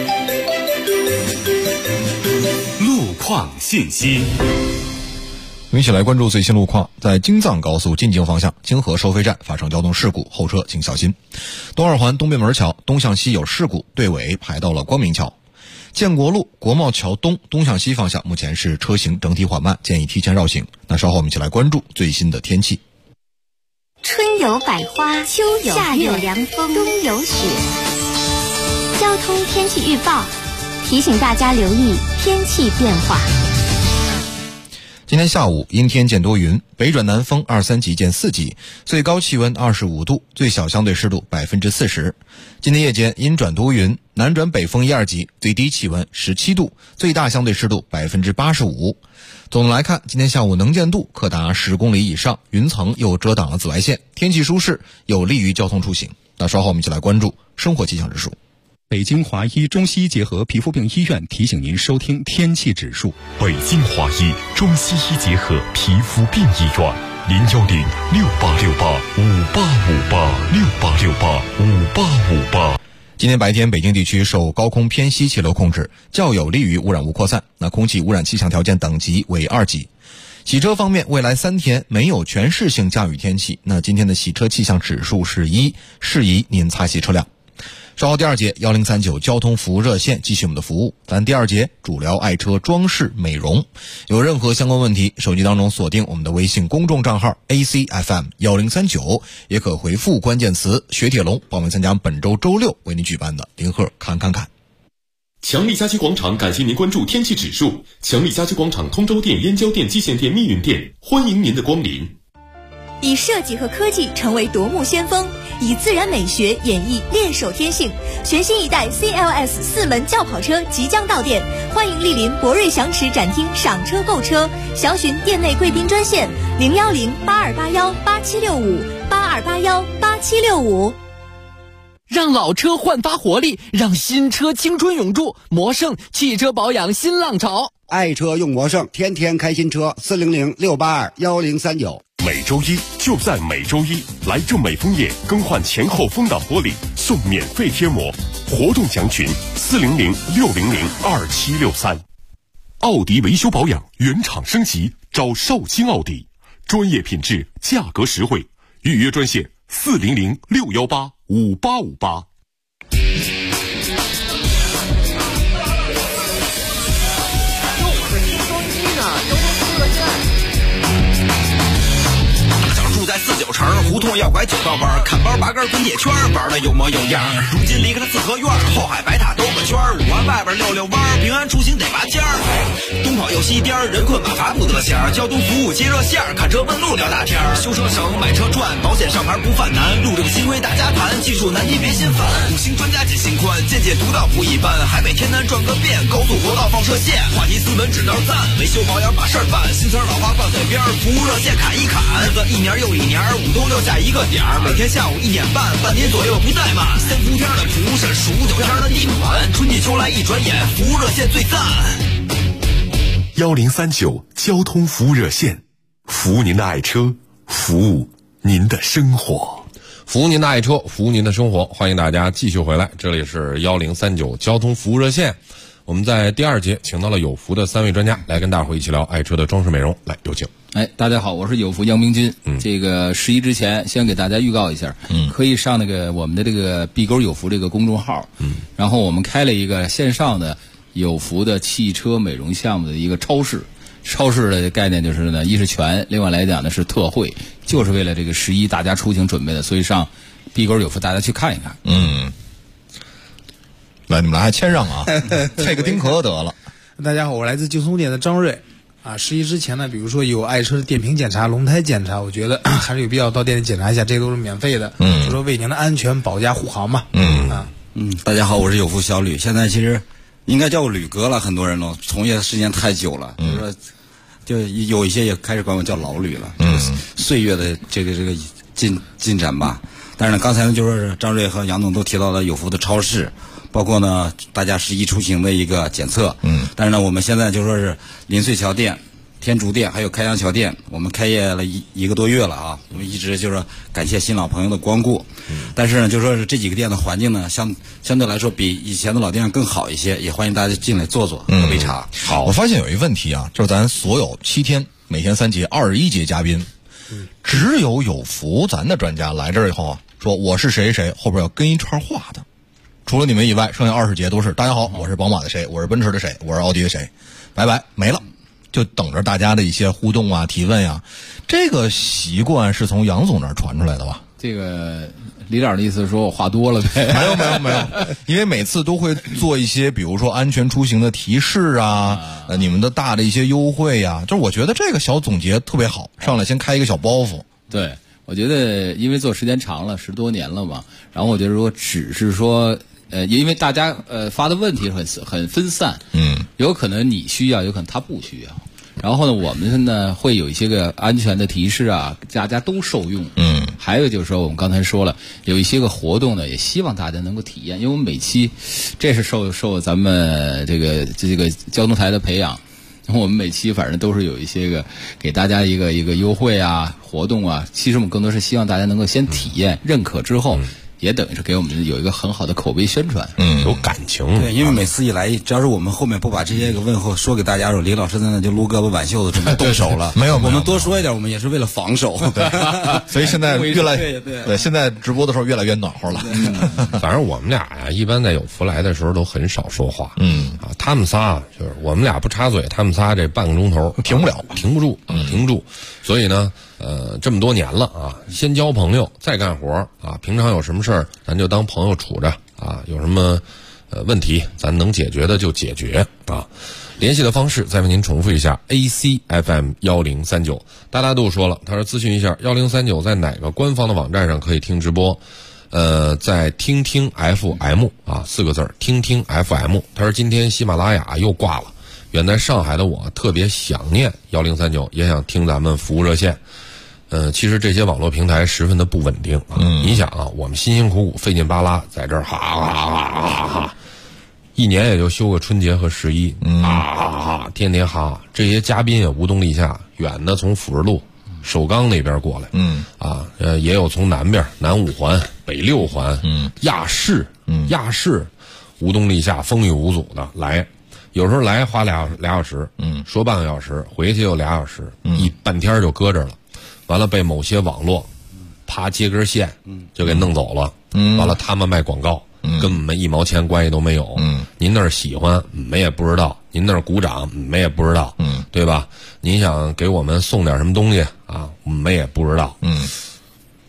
路况信息。 我们一起来关注最新路况。在京藏高速进京方向清河收费站发生交通事故，后车请小心。东二环东便门桥东向西有事故，队尾排到了光明桥。建国路国贸桥东向西方向目前是车行整体缓慢，建议提前绕行。那稍后我们一起来关注最新的天气。 春有百花，秋有夏有凉风，冬有雪。交通天气预报提醒大家留意天气变化。 今天下午阴天见多云，北转南风2、3级见4级，最高气温25度，最小相对湿度40%。今天夜间阴转多云，南转北风1、2级，最低气温17度，最大相对湿度85%。总的来看，今天下午能见度可达10公里以上，云层又遮挡了紫外线，天气舒适，有利于交通出行。那稍后我们一起来关注生活气象指数。 北京华医中西医结合皮肤病医院提醒您收听天气指数。 北京华医中西医结合皮肤病医院，010-6868-5858，6868-5858。 今天白天北京地区受高空偏西气流控制，较有利于污染物扩散，那空气污染气象条件等级为2级。洗车方面，未来3天没有全市性降雨天气，那今天的洗车气象指数是1，适宜您擦洗车辆。稍后第2节1039交通服务热线继续我们的服务。咱第2节主聊爱车装饰美容，有任何相关问题，手机当中锁定我们的微信公众账号 ACFM1039，也可回复关键词雪铁龙报名参加本周周6为您举办的林鹤看。 强力家居广场感谢您关注天气指数。强力家居广场通州店、燕郊店、蓟县店、密云店，欢迎您的光临。 以设计和科技成为夺目先锋，以自然美学演绎练手天性。全新一代 CLS 4门轿跑车即将到店，欢迎莅临博瑞祥驰展厅赏车购车，详询店内贵宾专线010-8281-8765，8281-8765。 让老车焕发活力，让新车青春永驻。魔胜汽车保养新浪潮， 爱车用魔胜，天天开新车。400-682-1039。 每周一就在每周一，来正美枫叶更换前后风挡玻璃送免费贴膜，活动详询400-600-2763。奥迪维修保养原厂升级，找绍兴奥迪，专业品质，价格实惠，预约专线400-618-5858。 住在49城胡同同要拐九道弯，看包拔根滚铁圈，玩的有模有样。如今离开了四合院，后海白塔兜个圈，五环外边溜溜弯，平安出行得拔尖儿。东跑又西颠，人困马乏不得闲，交通服务接热线，看车问路聊大天，修车省买车赚，保险上牌不犯难，路这个新规大家谈，技术难题别心烦，五星专家解心宽，见解独到不一般，海北天南转个遍，高速国道放射线，话题斯文指导赞，维修保养把事儿办，新词老话放嘴边，服务热线砍一砍，日子一年又一年，五东六下一个点儿，每天下午1点半，半年左右不怠慢，三伏天的蒲是数9天的地暖，春季秋来一转眼，服务热线最赞。 1039交通服务热线，服务您的爱车，服务您的生活， 服务您的爱车，服务您的生活。欢迎大家继续回来，这里是1039交通服务热线。我们在第2节请到了有福的3位专家来跟大伙一起聊爱车的装饰美容，来有请。 大家好，我是有福杨明军。这个11之前先给大家预告一下，可以上那个我们的这个碧沟有福这个公众号，然后我们开了一个线上的有福的汽车美容项目的一个超市。超市的概念就是呢，一是全，另外来讲呢是特惠，就是为了这个11大家出行准备的，所以上碧沟有福大家去看一看。 来，你们来谦让啊，配个丁壳得了。 大家好，我来自京松店的张瑞。11之前呢，比如说有爱车的电瓶检查、轮胎检查，我觉得还是有必要到店里检查一下，这都是免费的。就说为您的安全保驾护航嘛。 大家好，我是有福小吕，现在其实应该叫吕哥了，很多人都从业时间太久了，就是说，就有一些也开始管我叫老吕了。岁月的这个进展吧。但是呢，刚才呢就是张瑞和杨总都提到了有福的超市。包括呢，大家11出行的一个检测。但是呢，我们现在就说是临穗桥店、天竺店还有开阳桥店，我们开业了一个多月了啊。我们一直就是感谢新老朋友的光顾。但是呢，就说是这几个店的环境呢，相对来说比以前的老店更好一些，也欢迎大家进来坐坐，喝杯茶。 好，我发现有一个问题啊，就是咱所有7天，每天3节，21节嘉宾，只有福咱的专家来这儿以后啊，说我是谁谁，后边要跟一串话的。除了你们以外，剩下20节都是大家好，我是宝马的谁，我是奔驰的谁，我是奥迪的谁，拜拜没了，就等着大家的一些互动啊、提问呀。这个习惯是从杨总那儿传出来的吧？ 这个李长的意思是说我话多了呗？ 没有，因为每次都会做一些，比如说安全出行的提示啊，你们的大的一些优惠呀，就是我觉得这个小总结特别好，上来先开一个小包袱。 对，我觉得因为做时间长了10多年了嘛，然后我觉得如果只是说。因为大家发的问题很分散，有可能你需要，有可能他不需要。然后呢，我们呢会有一些个安全的提示啊，大家都受用。还有就是说，我们刚才说了，有一些个活动呢，也希望大家能够体验，因为我们每期这是受咱们这个交通台的培养，然后我们每期反正都是有一些个给大家一个优惠啊、活动啊。其实我们更多是希望大家能够先体验、认可之后。也等于是给我们有一个很好的口碑宣传， 有感情。 对，因为每次一来，只要是我们后面不把这些个问候说给大家的时候，李老师在那就撸胳膊挽袖子准备动手了。 没有， 我们多说一点，我们也是为了防守。 对，所以现在对，现在直播的时候越来越暖和了。 反正我们俩呀，一般在有福来的时候都很少说话。他们仨就是我们俩不插嘴，他们仨这半个钟头停不了， 停不住。所以呢。这么多年了啊，先交朋友，再干活啊。平常有什么事儿，咱就当朋友处着啊。有什么问题，咱能解决的就解决啊。联系的方式再为您重复一下 ：ACFM 1039。大度说了，他说咨询一下1039在哪个官方的网站上可以听直播？在听听 FM 啊，4个字听听 FM。他说今天喜马拉雅又挂了，远在上海的我特别想念1039，也想听咱们服务热线。其实这些网络平台十分的不稳定啊。你想啊，我们辛辛苦苦费劲巴拉在这儿哈，一年也就休个春节和11，天天哈。这些嘉宾也无动力下，远的从辅仁路、首钢那边过来，也有从南边南5环、北6环，亚市无动力下风雨无阻的来。有时候来花俩小时，说半个小时，回去又2小时，半天就搁这儿了。完了被某些网络啪接根线就给弄走了，完了他们卖广告，跟我们1毛钱关系都没有。您那儿喜欢我们也不知道，您那儿鼓掌我们也不知道，对吧？您想给我们送点什么东西啊，我们也不知道。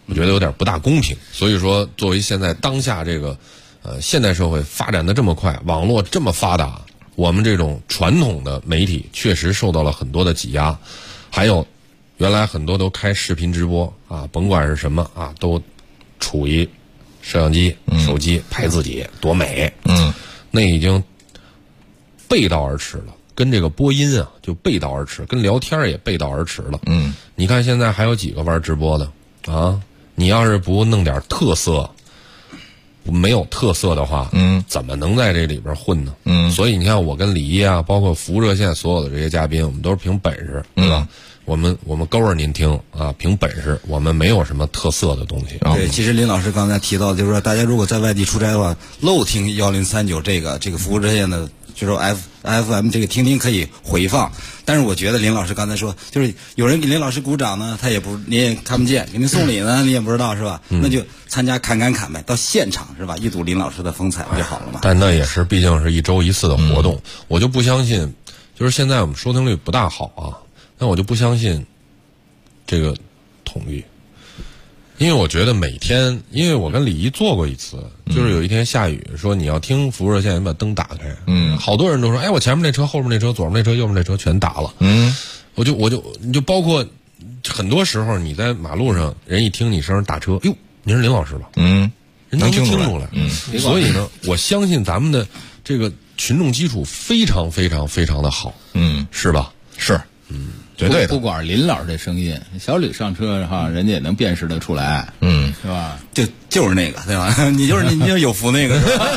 我觉得有点不大公平。所以说，作为现在当下这个现代社会发展的这么快，网络这么发达，我们这种传统的媒体确实受到了很多的挤压。还有原来很多都开视频直播啊，甭管是什么啊，都处于摄像机、手机拍自己多美，那已经背道而驰了，跟这个播音啊就背道而驰，跟聊天也背道而驰了。你看现在还有几个玩直播的啊？你要是不弄点特色，没有特色的话，怎么能在这里边混呢？所以你看，我跟李一啊，包括服务热线所有的这些嘉宾，我们都是凭本事，对吧？我们勾着您听啊，凭本事，我们没有什么特色的东西。 对，其实林老师刚才提到，就是说大家如果在外地出差的话，漏听1039这个服务热线的，就是 FM 这个听可以回放。但是我觉得林老师刚才说，就是有人给林老师鼓掌呢，他也不你也看不见；给您送礼呢，你也不知道是吧？那就参加侃呗，到现场是吧？一睹林老师的风采不就好了吗？ 但那也是毕竟是1周1次的活动，我就不相信，就是现在我们收听率不大好啊。那我就不相信这个统计，因为我觉得每天，因为我跟李一做过一次，就是有一天下雨，说你要听服务热线，你把灯打开，好多人都说，哎，我前面那车、后面那车、左面那车、右面那车全打了，你就包括很多时候你在马路上，人一听你声打车，哟，您是林老师吧？人能听出来，所以呢，我相信咱们的这个群众基础非常非常非常的好，是吧？ 是，绝对的。 不管林老师的声音，小吕上车哈，人家也能辨识得出来，是吧？ 就是那个，对吧？你就有福那个，是吧？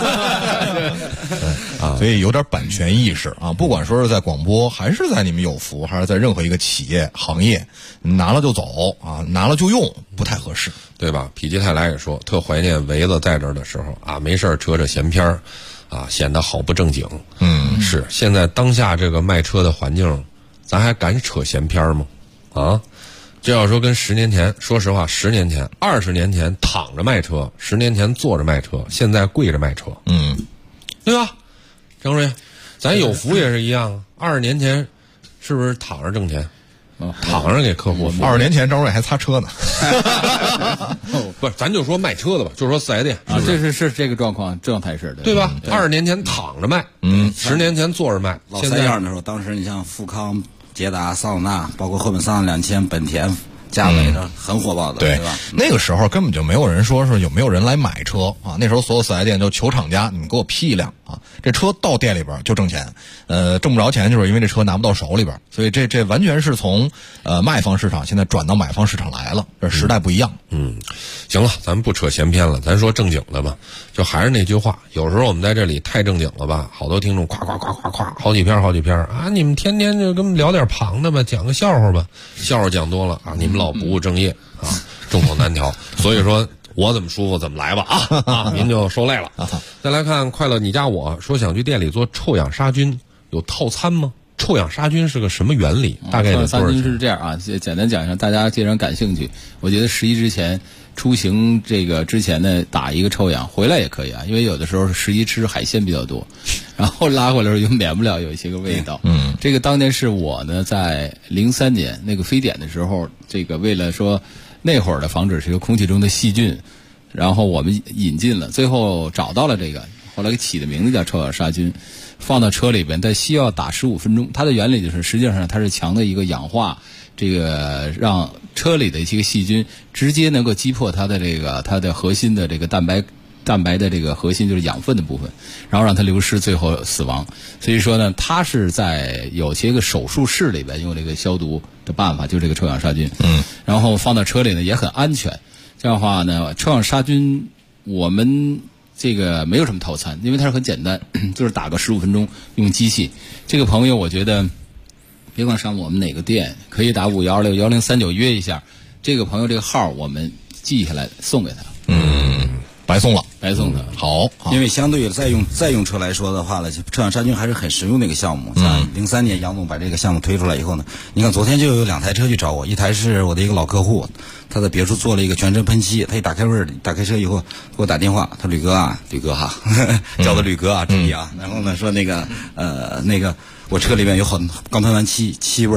所以有点版权意识啊，不管说是在广播，还是在你们有福，还是在任何一个企业行业，拿了就走啊，拿了就用，不太合适， 对吧？否极泰来也说，特怀念维子在这儿的时候啊，没事扯闲篇儿啊，显得好不正经。是现在当下这个卖车的环境，咱还敢扯闲篇吗？啊，这要说跟10年前，说实话，10年前、20年前躺着卖车，10年前坐着卖车，现在跪着卖车，对吧？张瑞，咱有福也是一样啊。20年前是不是躺着挣钱？躺着给客户。 20年前张瑞还擦车呢。 不是，咱就说卖车的吧，就说4S店啊，这是这个状态是的， 对吧？20年前躺着卖，10年前坐着卖。 老三样的时候，当时你像富康、捷达、桑塔纳，包括后面桑塔2000、本田、嘉美的很火爆的，对吧？ 那个时候根本就没有人说是有没有人来买车啊，那时候所有4S店就求厂家，你们给我批一辆啊，这车到店里边就挣钱，挣不着钱就是因为这车拿不到手里边，所以这完全是从卖方市场现在转到买方市场来了，这时代不一样。 行了，咱们不扯闲篇了，咱说正经的吧。就还是那句话，有时候我们在这里太正经了吧，好多听众夸好几篇啊，你们天天就跟我们聊点旁的吧，讲个笑话吧，笑话讲多了啊，你们老不务正业啊，众口难调。所以说我怎么舒服怎么来吧啊，您就受累了。再来看快乐你家我说想去店里做臭氧杀菌，有套餐吗？臭氧杀菌是个什么原理？大概的多少钱？ 杀菌是这样啊，简单讲一下，大家既然感兴趣，我觉得11之前出行这个之前呢，打一个臭氧回来也可以啊，因为有的时候11吃海鲜比较多，然后拉回来的时候又免不了有一些个味道。这个当年是我呢在03年那个非典的时候，这个为了说那会儿的防止这个空气中的细菌，然后我们引进了，最后找到了这个，后来给起的名字叫臭氧杀菌。放到车里边，但需要打15分钟。它的原理就是，实际上它是强的一个氧化，这个让车里的一些细菌直接能够击破它的核心的这个蛋白的这个核心就是养分的部分，然后让它流失，最后死亡。所以说呢，它是在有些个手术室里边用这个消毒的办法，就这个臭氧杀菌。然后放到车里呢也很安全。这样的话呢，臭氧杀菌我们这个没有什么套餐，因为它是很简单，就是打个15分钟用机器。这个朋友我觉得别管上我们哪个店，可以打5161039约一下。这个朋友这个号我们记下来送给他。 白送了， 白送他。 好， 因为相对于在用车来说的话呢，臭氧杀菌还是很实用的一个项目。像03年杨总把这个项目推出来以后呢，你看昨天就有2台车去找我，一台是我的一个老客户，他在别处做了一个全身喷漆，他一打开车以后给我打电话，他吕哥哈，叫他吕哥啊，注意啊。然后呢说那个我车里面有很刚喷完漆味儿。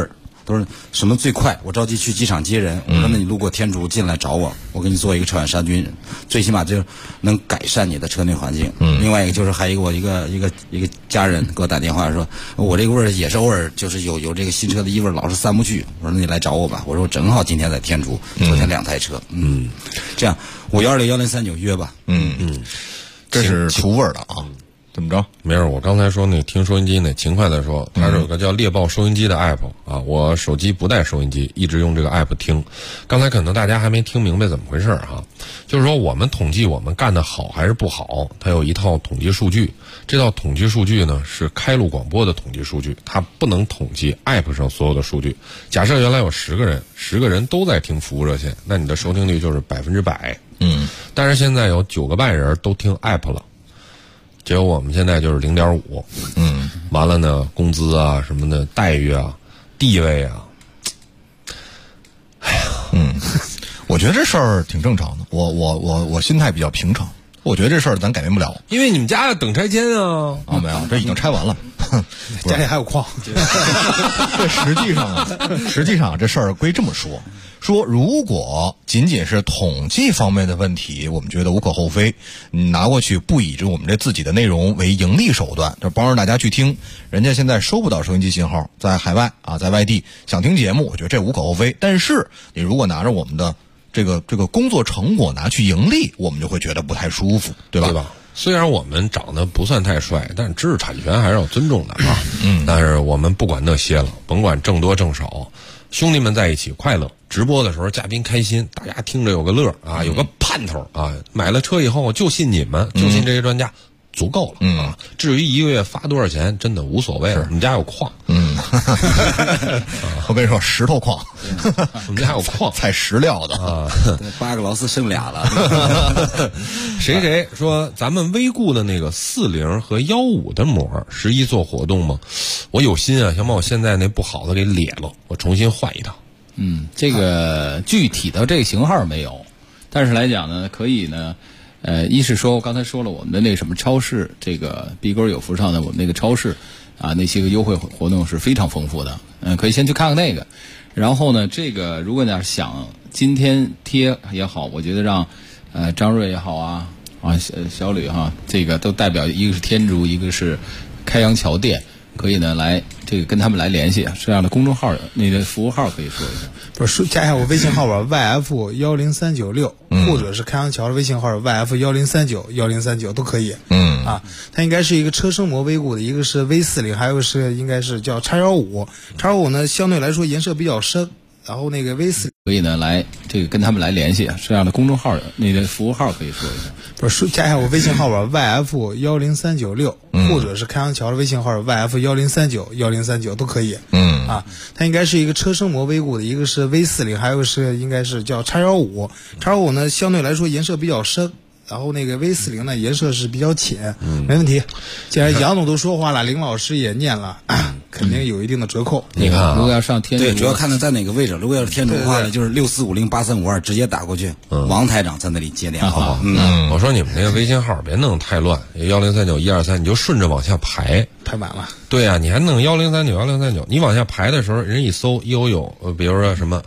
都是什么最快？我着急去机场接人，我说那你路过天竺进来找我，我给你做一个车管杀菌，最起码就能改善你的车内环境。另外一个就是还有一个我一个家人给我打电话说，我这个味儿也是偶尔就是有这个新车的异味老是散不去，我说那你来找我吧，我说我正好今天在天竺，昨天2台车，这样5121039约吧， 这是除味儿的啊。怎么着？ 没事，我刚才说那听收音机那勤快的说，它有个叫猎豹收音机的 app 啊，我手机不带收音机，一直用这个 app 听。刚才可能大家还没听明白怎么回事哈，就是说我们统计我们干得好还是不好，它有一套统计数据。这套统计数据呢是开路广播的统计数据，它不能统计 app 上所有的数据。假设原来有10个人，10个人都在听服务热线，那你的收听率就是100%。但是现在有9个半人都听 app 了。结果我们现在就是0.5，完了呢，工资啊什么的待遇啊，地位啊，哎呀， 我觉得这事儿挺正常的，我心态比较平常，我觉得这事儿咱改变不了， 因为你们家要等拆迁啊， 没有，这已经拆完了， 家里还有矿。 这实际上这事儿归这么说，如果仅仅是统计方面的问题，我们觉得无可厚非，你拿过去不以我们这自己的内容为盈利手段，就帮着大家去听，人家现在收不到收音机信号，在海外啊，在外地想听节目，我觉得这无可厚非。但是你如果拿着我们的这个工作成果拿去盈利，我们就会觉得不太舒服，对吧？ 虽然我们长得不算太帅，但是知识产权还是要尊重的啊。但是我们不管那些了，甭管挣多挣少，兄弟们在一起快乐。直播的时候嘉宾开心，大家听着有个乐啊，有个盼头啊。买了车以后就信你们，就信这些专家，足够了啊。至于一个月发多少钱，真的无所谓了。我们家有矿， 我跟你说，石头矿， 我们家有矿， 采石料的啊。8个劳斯剩俩了。 谁说咱们微固的那个40和15的膜11做活动吗？我有心啊，想把我现在那不好的给裂了，我重新换一套。 这个具体的这个型号没有，但是来讲呢，可以呢，一是说我刚才说了，我们的那个什么超市，这个碧沟有福上的我们那个超市啊，那些个优惠活动是非常丰富的，可以先去看看那个。然后呢，这个如果你要想今天贴也好，我觉得让张瑞也好啊小吕哈，这个都代表一个是天竺，一个是开阳桥店。可以呢，来这个跟他们来联系，这样的公众号、那个服务号可以说一下。 不是加一下我微信号吧 ，YF10396，或者是开阳桥的微信号 YF103910339都可以。它应该是一个车身膜微固的，一个是 V40，还有一个是应该是叫X15。X15呢相对来说颜色比较深，然后那个 V40 可以呢，来这个跟他们来联系，这样的公众号、那个服务号可以说一下。 不是加一下我微信号吧 ，YF10396，或者是开阳桥的微信号 YF103910339都可以。它应该是一个车身膜微固的，一个是 V40，还有一个是应该是叫X15。X15呢相对来说颜色比较深。然后那个 V40呢颜色是比较浅，没问题。既然杨总都说话了，林老师也念了，肯定有一定的折扣。 你看，如果要上天竺， 对，主要看他在哪个位置。如果要是天竺的话呢，就是64508352直接打过去，王台长在那里接电话。 我说你们那个微信号别弄太乱，1039-123，你就顺着往下排满了。 对啊，你还弄1039-1039，你往下排的时候，人一搜有，比如说什么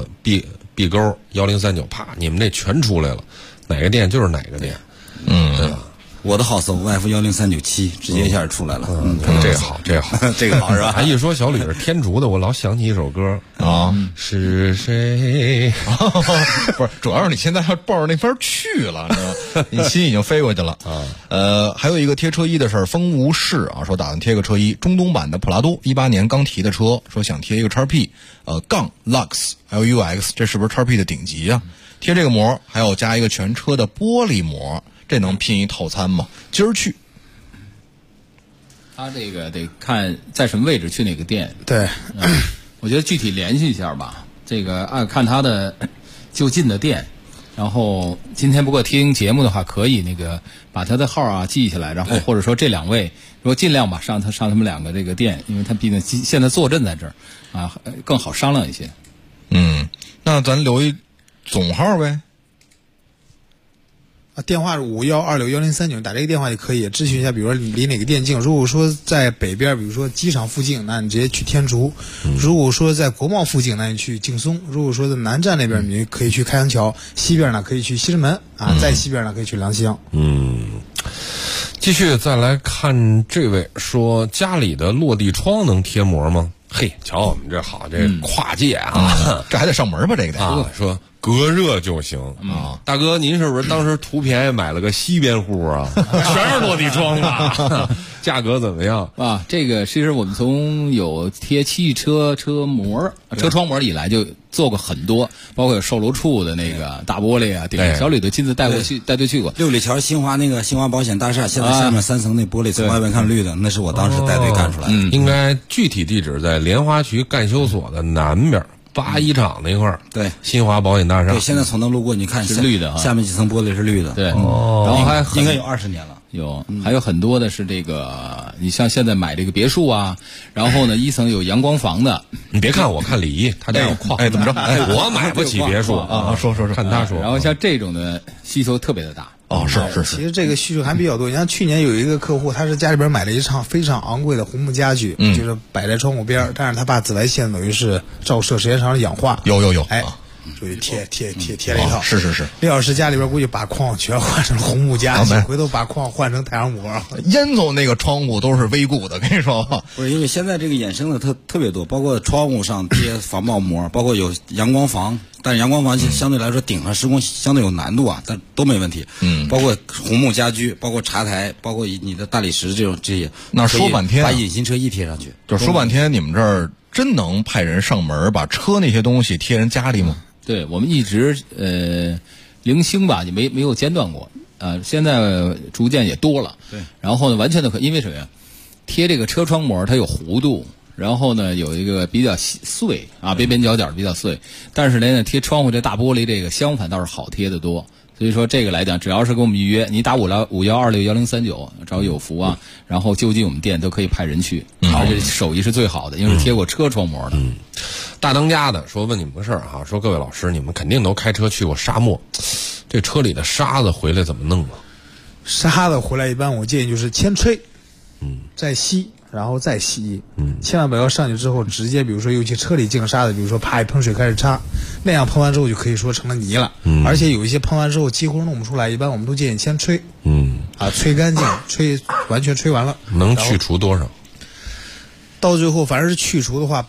B沟1039，啪，你们这全出来了。哪个店就是哪个店，对吧？ 我的好搜 YF10397，直接一下出来了。 这个好，这个好， 这个好是吧？ 还一说小吕是天竺的，我老想起一首歌啊，是谁？ 不是，主要是你现在要抱着那边去了，你知道吗？你心已经飞过去了啊。还有一个贴车衣的事儿，风无事啊，说打算贴个车衣，中东版的普拉多，18年刚提的车，说想贴一个XP，杠 Lux LUX， 这是不是XP的顶级啊？贴这个膜，还有加一个全车的玻璃膜，这能拼一套餐吗？今儿去。 他这个得看在什么位置去哪个店。 对， 我觉得具体联系一下吧。这个看他的就近的店，然后今天不过听节目的话，可以那个把他的号啊记下来，然后或者说这两位，如果尽量吧上他们两个这个店，因为他毕竟现在坐镇在这儿啊，更好商量一些。 那咱留一总号呗。 电话是51261039，打这个电话就可以咨询一下，比如说离哪个店近。如果说在北边，比如说机场附近，那你直接去天竺；如果说在国贸附近，那你去劲松；如果说在南站那边，你可以去开阳桥；西边呢可以去西直门啊，在西边呢可以去良乡。 继续再来看这位说，家里的落地窗能贴膜吗？嘿，瞧我们这好，这跨界啊， 这还得上门吧？这个得说隔热就行啊。大哥，您是不是当时图便宜买了个西边户啊？全是落地窗啊，价格怎么样啊？这个其实我们从有贴汽车膜、车窗膜以来就做过很多，包括有售楼处的那个大玻璃啊，小吕都亲自带队去过。 六里桥新华那个新华保险大厦，现在下面3层那玻璃从外面看绿的，那是我当时带队干出来的。 应该具体地址在莲花区干休所的南边。81厂那块儿， 对， 新华保险大厦， 对，现在从那路过，你看是绿的啊， 下面几层玻璃是绿的， 对，然后还应该有20年了， 还有很多的是这个，你像现在买这个别墅啊，然后呢1层有阳光房的， 你别看我看李毅，他家有矿， 怎么着？ 我买不起别墅啊， 说， 看他说， 然后像这种的需求特别的大。 是。 其实这个需求还比较多。你像去年有一个客户，他是家里边买了一场非常昂贵的红木家具，就是摆在窗户边，但是他怕紫外线等于是照射时间长了氧化。 有， 哎，所以贴了一套。 是。 李老师家里边估计把框全换成红木家具，回头把框换成太阳膜。 烟囱那个窗户都是微固的，跟你说吧。 不是，因为现在这个衍生的特别多，包括窗户上贴防爆膜，包括有阳光房。但是阳光房相对来说顶上施工相对有难度啊，但都没问题。包括红木家居，包括茶台，包括你的大理石这些。 那说半天， 把隐形车一贴上去， 就说半天，你们这儿真能派人上门把车那些东西贴人家里吗？ 对，我们一直零星吧，也没有间断过。现在逐渐也多了。 对， 然后呢，完全的因为什么呀？贴这个车窗膜它有弧度。然后呢，有一个比较碎啊，边边角角比较碎，但是呢，贴窗户这大玻璃这个相反倒是好贴的多。所以说这个来讲，只要是给我们预约，你打51261039找有福啊，然后就近我们店都可以派人去，而且手艺是最好的，因为是贴过车窗膜的。 大当家的说问你们个事儿哈，说各位老师，你们肯定都开车去过沙漠，这车里的沙子回来怎么弄啊？ 沙子回来一般我建议就是先吹，再吸。然后再吸，千万不要上去之后直接，比如说尤其车里进沙子，比如说啪一喷水开始擦，那样喷完之后就可以说成了泥了。而且有一些喷完之后几乎弄不出来，一般我们都建议先吹，吹干净，完全吹完了。 能去除多少？ 到最后反正是去除的话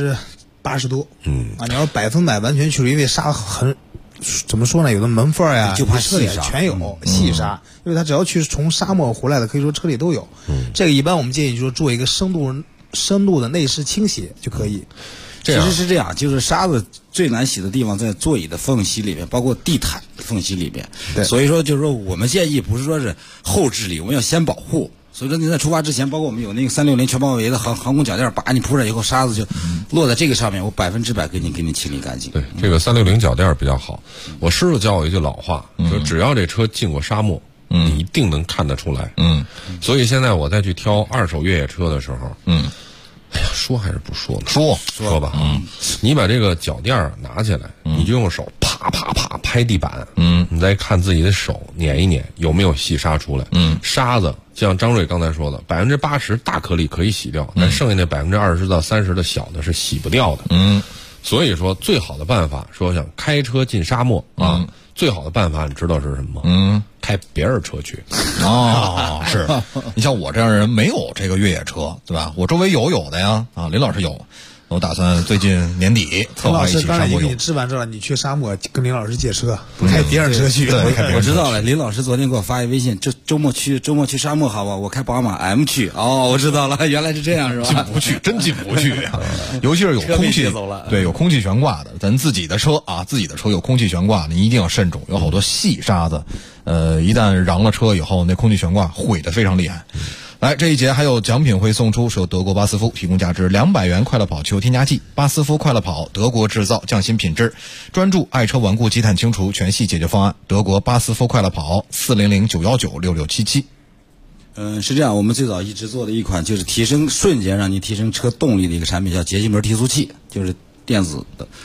80%多，你要100%完全去除，因为沙很。怎么说呢？有的门缝呀， 就怕车里全有细沙，因为它只要去从沙漠回来的，可以说车里都有。这个一般我们建议就是做一个深度的内饰清洗就可以。 其实是这样，就是沙子最难洗的地方在座椅的缝隙里面，包括地毯缝隙里面。 对， 所以说就是说我们建议不是说是后治理，我们要先保护。所以说你在出发之前，包括我们有那个360全包围的航空脚垫，把你铺上以后，沙子就落在这个上面，我100%给你清理干净。 对，这个360脚垫比较好。我师傅教我一句老话，说只要这车进过沙漠，你一定能看得出来。所以现在我再去挑2手越野车的时候，哎呀，说还是不说呢？说吧。你把这个脚垫拿起来，你就用手啪啪啪拍地板。你再看自己的手，捻一捻，有没有细沙出来？沙子像张瑞刚才说的，80%大颗粒可以洗掉，但剩下那20%到30%的小的是洗不掉的。所以说最好的办法，说想开车进沙漠啊，最好的办法你知道是什么吗？开别人车去。 是你像我这样的人没有这个越野车，对吧？我周围有的呀，林老师有。我打算最近年底策划一起沙漠游。 刚才已经给你支完这了，你去沙漠跟林老师借车，不开别人车去。 我知道了，林老师昨天给我发一微信，周末去沙漠好吧？我开宝马 M 去。我知道了，原来是这样是吧？ 进不去，真进不去啊！尤其是有空气，对，有空气悬挂的，咱自己的车有空气悬挂，你一定要慎重，有好多细沙子，一旦瓤了车以后，那空气悬挂毁得非常厉害。来，这一节还有奖品会送出，是由德国巴斯夫提供价值200元快乐跑汽油添加剂。巴斯夫快乐跑，德国制造，匠心品质，专注爱车顽固积碳清除全系解决方案。德国巴斯夫快乐跑，400-919-6677。 是这样，我们最早一直做的一款就是瞬间让你提升车动力的一个产品，叫节气门提速器，就是电子的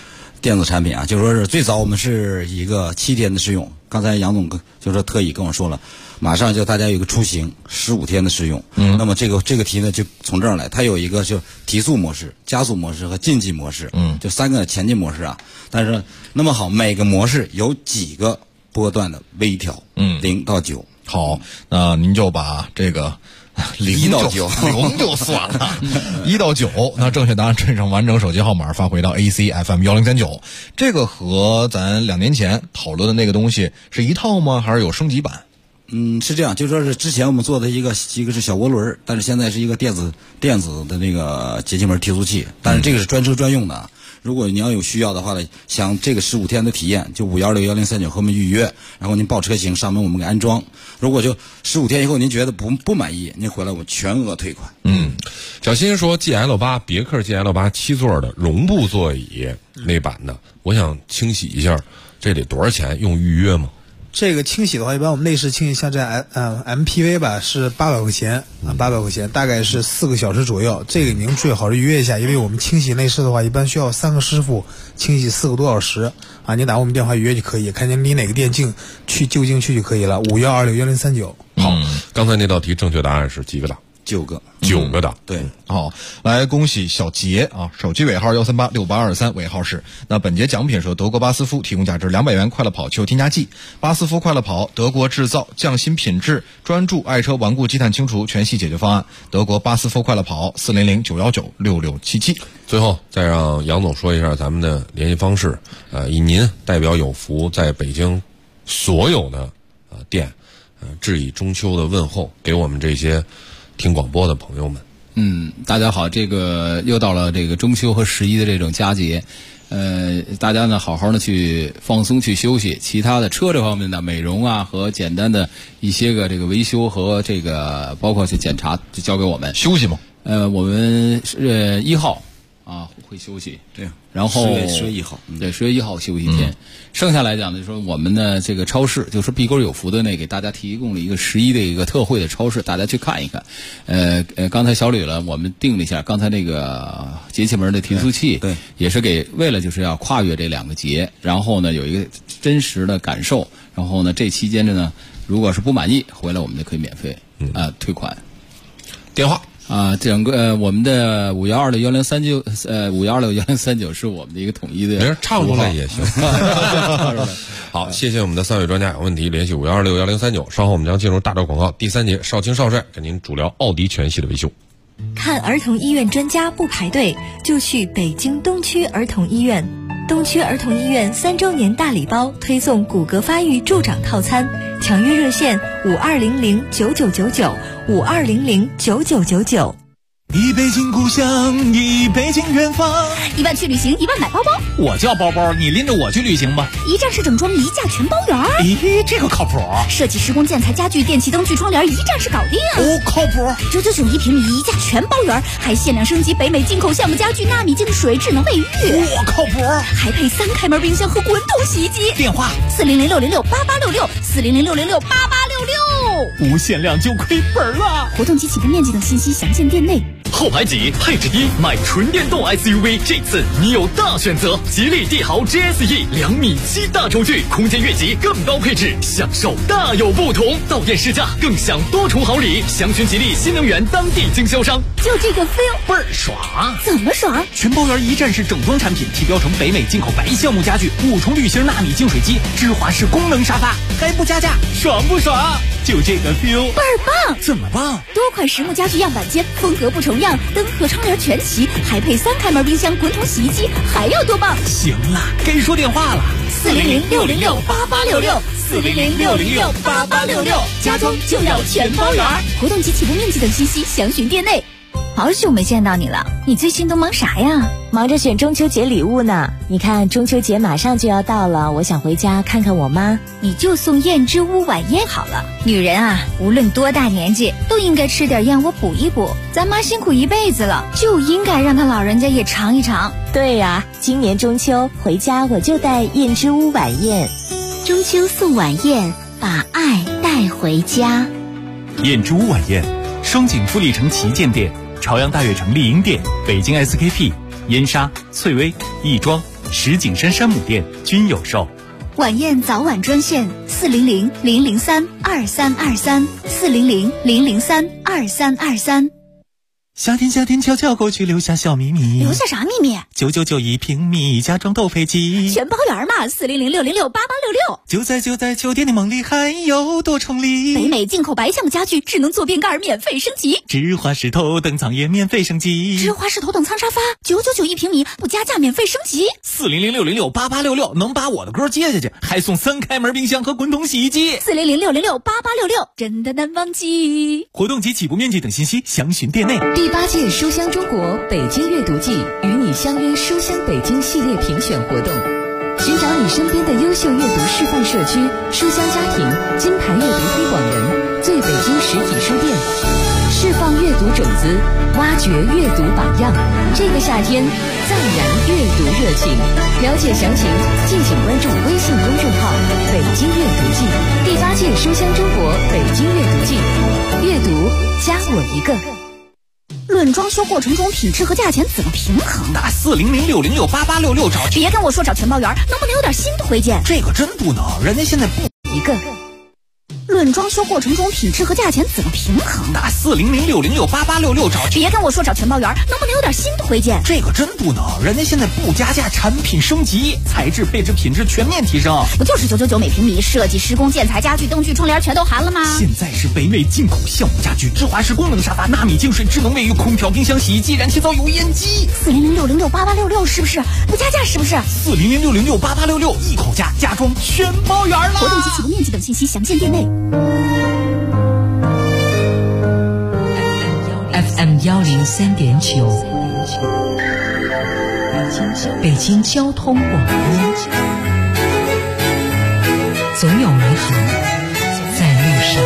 电子产品啊，就说是最早我们是一个7天的试用，刚才杨总就说特意跟我说了，马上就大家有一个出行15天的试用。那么这个题呢就从这儿来，它有一个就提速模式、加速模式和进击模式，就3个前进模式啊。但是那么好，每个模式有几个波段的微调，0到9。 好，那您就把这个 1到9 0就算了，1到9，那正确答案这上完整手机号码发回到 ACFM1039。这个和咱2年前讨论的那个东西是一套吗？还是有升级版？ 是这样，就说是之前我们做的一个是小涡轮，但是现在是一个电子的那个节气门提速器，但是这个是专车专用的。如果你要有需要的话呢，想这个15天的体验，就5161039和我们预约，然后您报车型上门我们给安装。如果就15天以后您觉得不满意，您回来我全额退款。 小新说 GL8 别克 GL8 7座的绒布座椅那版的，我想清洗一下，这得多少钱？用预约吗？ 这个清洗的话，一般我们内饰清洗，像这MPV 吧是800块钱啊，800块钱，大概是4个小时左右。这个您最好是预约一下，因为我们清洗内饰的话，一般需要3个师傅清洗4个多小时啊。您打我们电话预约就可以，看您离哪个店近，就近去就可以了。51261039。 好，刚才那道题正确答案是几个档 ？9个 ，9个档。 对， 好，来恭喜小杰啊，手机尾号1386823，尾号是。那本节奖品是由德国巴斯夫提供价值200元快乐跑汽油添加剂。巴斯夫快乐跑，德国制造，匠心品质，专注爱车顽固积碳清除全系解决方案。德国巴斯夫快乐跑，400-919-6677。 最后再让杨总说一下咱们的联系方式，以您代表有福在北京所有的店，致以中秋的问候，给我们这些听广播的朋友们。 大家好，这个又到了这个中秋和11的这种佳节，大家呢好好的去放松去休息，其他的车这方面的美容啊和简单的一些个这个维修和这个包括去检查就交给我们休息吗？ 我们是1号啊会休息， 对， 然后 10月1号， 对，10月1号休息一天。剩下来讲呢，就说我们的这个超市，就是必购有福的给大家提供了一个11的一个特惠的超市，大家去看一看。刚才小吕了，我们定了一下，刚才那个节气门的提速器， 对， 也是为了就是要跨越这2个节，然后呢有一个真实的感受，然后呢这期间呢，如果是不满意，回来我们就可以免费退款。 电话。 整个我们的512-1039，512-1039是我们的一个统一的， 没事，唱出来也行。好，谢谢我们的3位专家，有问题联系512-1039。稍后我们将进入大招广告第3节，少卿少帅跟您主聊奥迪全系的维修。 看儿童医院专家不排队，就去北京东区儿童医院。东区儿童医院3周年大礼包推送骨骼发育助长套餐，抢约热线5200-9999，5200-9999。 一北京故乡，一北京远方。 1万去旅行，1万买包包。 我就要包包，你拎着我去旅行吧。 一站式整装，一价全包圆。 咦，这个靠谱。 设计、施工、建材、家具、电器、灯具、窗帘，一站式搞定。 靠谱。 999一平米，一价全包圆，还限量升级北美进口橡木家具、纳米净水、智能卫浴。 靠谱。 还配3开门冰箱和滚筒洗衣机。 电话 400-606-8866，400-606-8866。 无限量就亏本了。 活动及起步面积等信息详见店内。 后排挤配置1，买纯电动 SUV， 这次你有大选择。吉利帝豪 GSE 2.7米大轴距，空间越级更高配置，享受大有不同。到店试驾更享多重好礼，详询吉利新能源当地经销商。 就这个 feel 倍儿爽。 怎么爽？ 全包圆一站式整装产品，提标成北美进口白橡木家具，5重滤芯纳米净水机，芝华士功能沙发，还不加价，爽不爽？就这个 feel 倍儿棒。 怎么棒？ 多款实木家具样板间，风格不重样，灯和窗帘全齐，还配3开门冰箱、滚筒洗衣机，还要多棒？ 行了，该说电话了。 400-606-8866，400-606-8866，家装就要全包圆。活动及起步面积等信息详询店内。好久没见到你了，你最近都忙啥呀？ 忙着选中秋节礼物呢。你看中秋节马上就要到了，我想回家看看我妈。 你就送燕之屋晚宴好了。女人啊，无论多大年纪，都应该吃点燕窝补一补。咱妈辛苦一辈子了，就应该让她老人家也尝一尝。 对呀，今年中秋回家我就带燕之屋晚宴。 中秋送晚宴，把爱带回家。 燕之屋晚宴，双井富力城旗舰店、朝阳大悦城丽婴店、北京 SKP、燕莎、翠微、亦庄、 石景山山姆店均有售。 晚宴早晚专线400-003-2323，400-003-2323。 夏天悄悄过去，留下小秘密。 留下啥秘密 ？9991平米，家装都配齐， 全包圆嘛！400-606-8866。 就在酒店的梦里，还有多重礼。 北美进口白橡木家具，智能坐便盖免费升级， 芝华士头等舱也免费升级， 芝华士头等舱沙发999一平米，不加价免费升级。 400-606-8866，能把我的歌接下去，还送3开门冰箱和滚筒洗衣机。 400-606-8866，真的难忘记。 活动及起步面积等信息详询店内。 第8届书香中国北京阅读季与你相约书香北京系列评选活动，寻找你身边的优秀阅读示范社区、书香家庭、金牌阅读推广人、最北京实体书店，释放阅读种子，挖掘阅读榜样。这个夏天，暂燃阅读热情。了解详情，敬请关注微信公众号“北京阅读季”。第8届书香中国北京阅读季，阅读加我一个。 论装修过程中品质和价钱怎么平衡？ 打400-606-8866找。 别跟我说找全包圆，能不能有点新的推荐？ 这个真不能，人家现在不一个。 论装修过程中品质和价钱怎么平衡？ 打400-606-8866找。 别跟我说找全包圆，能不能有点新的推荐？ 这个真不能，人家现在不加价，产品升级，材质、配置、品质全面提升。 不就是999每平米，设计、施工、建材、家具、灯具、窗帘全都含了吗？ 现在是北美进口橡木家具、芝华士功能沙发、纳米净水、智能卫浴、空调、冰箱、洗衣机、燃气灶、油烟机。 400-606-8866是不是？不加价是不是 ？400-606-8866一口价，家装全包圆了。 活动及起步面积等信息详见店内。 FM 103.9，北京交通广播，总有美好在路上。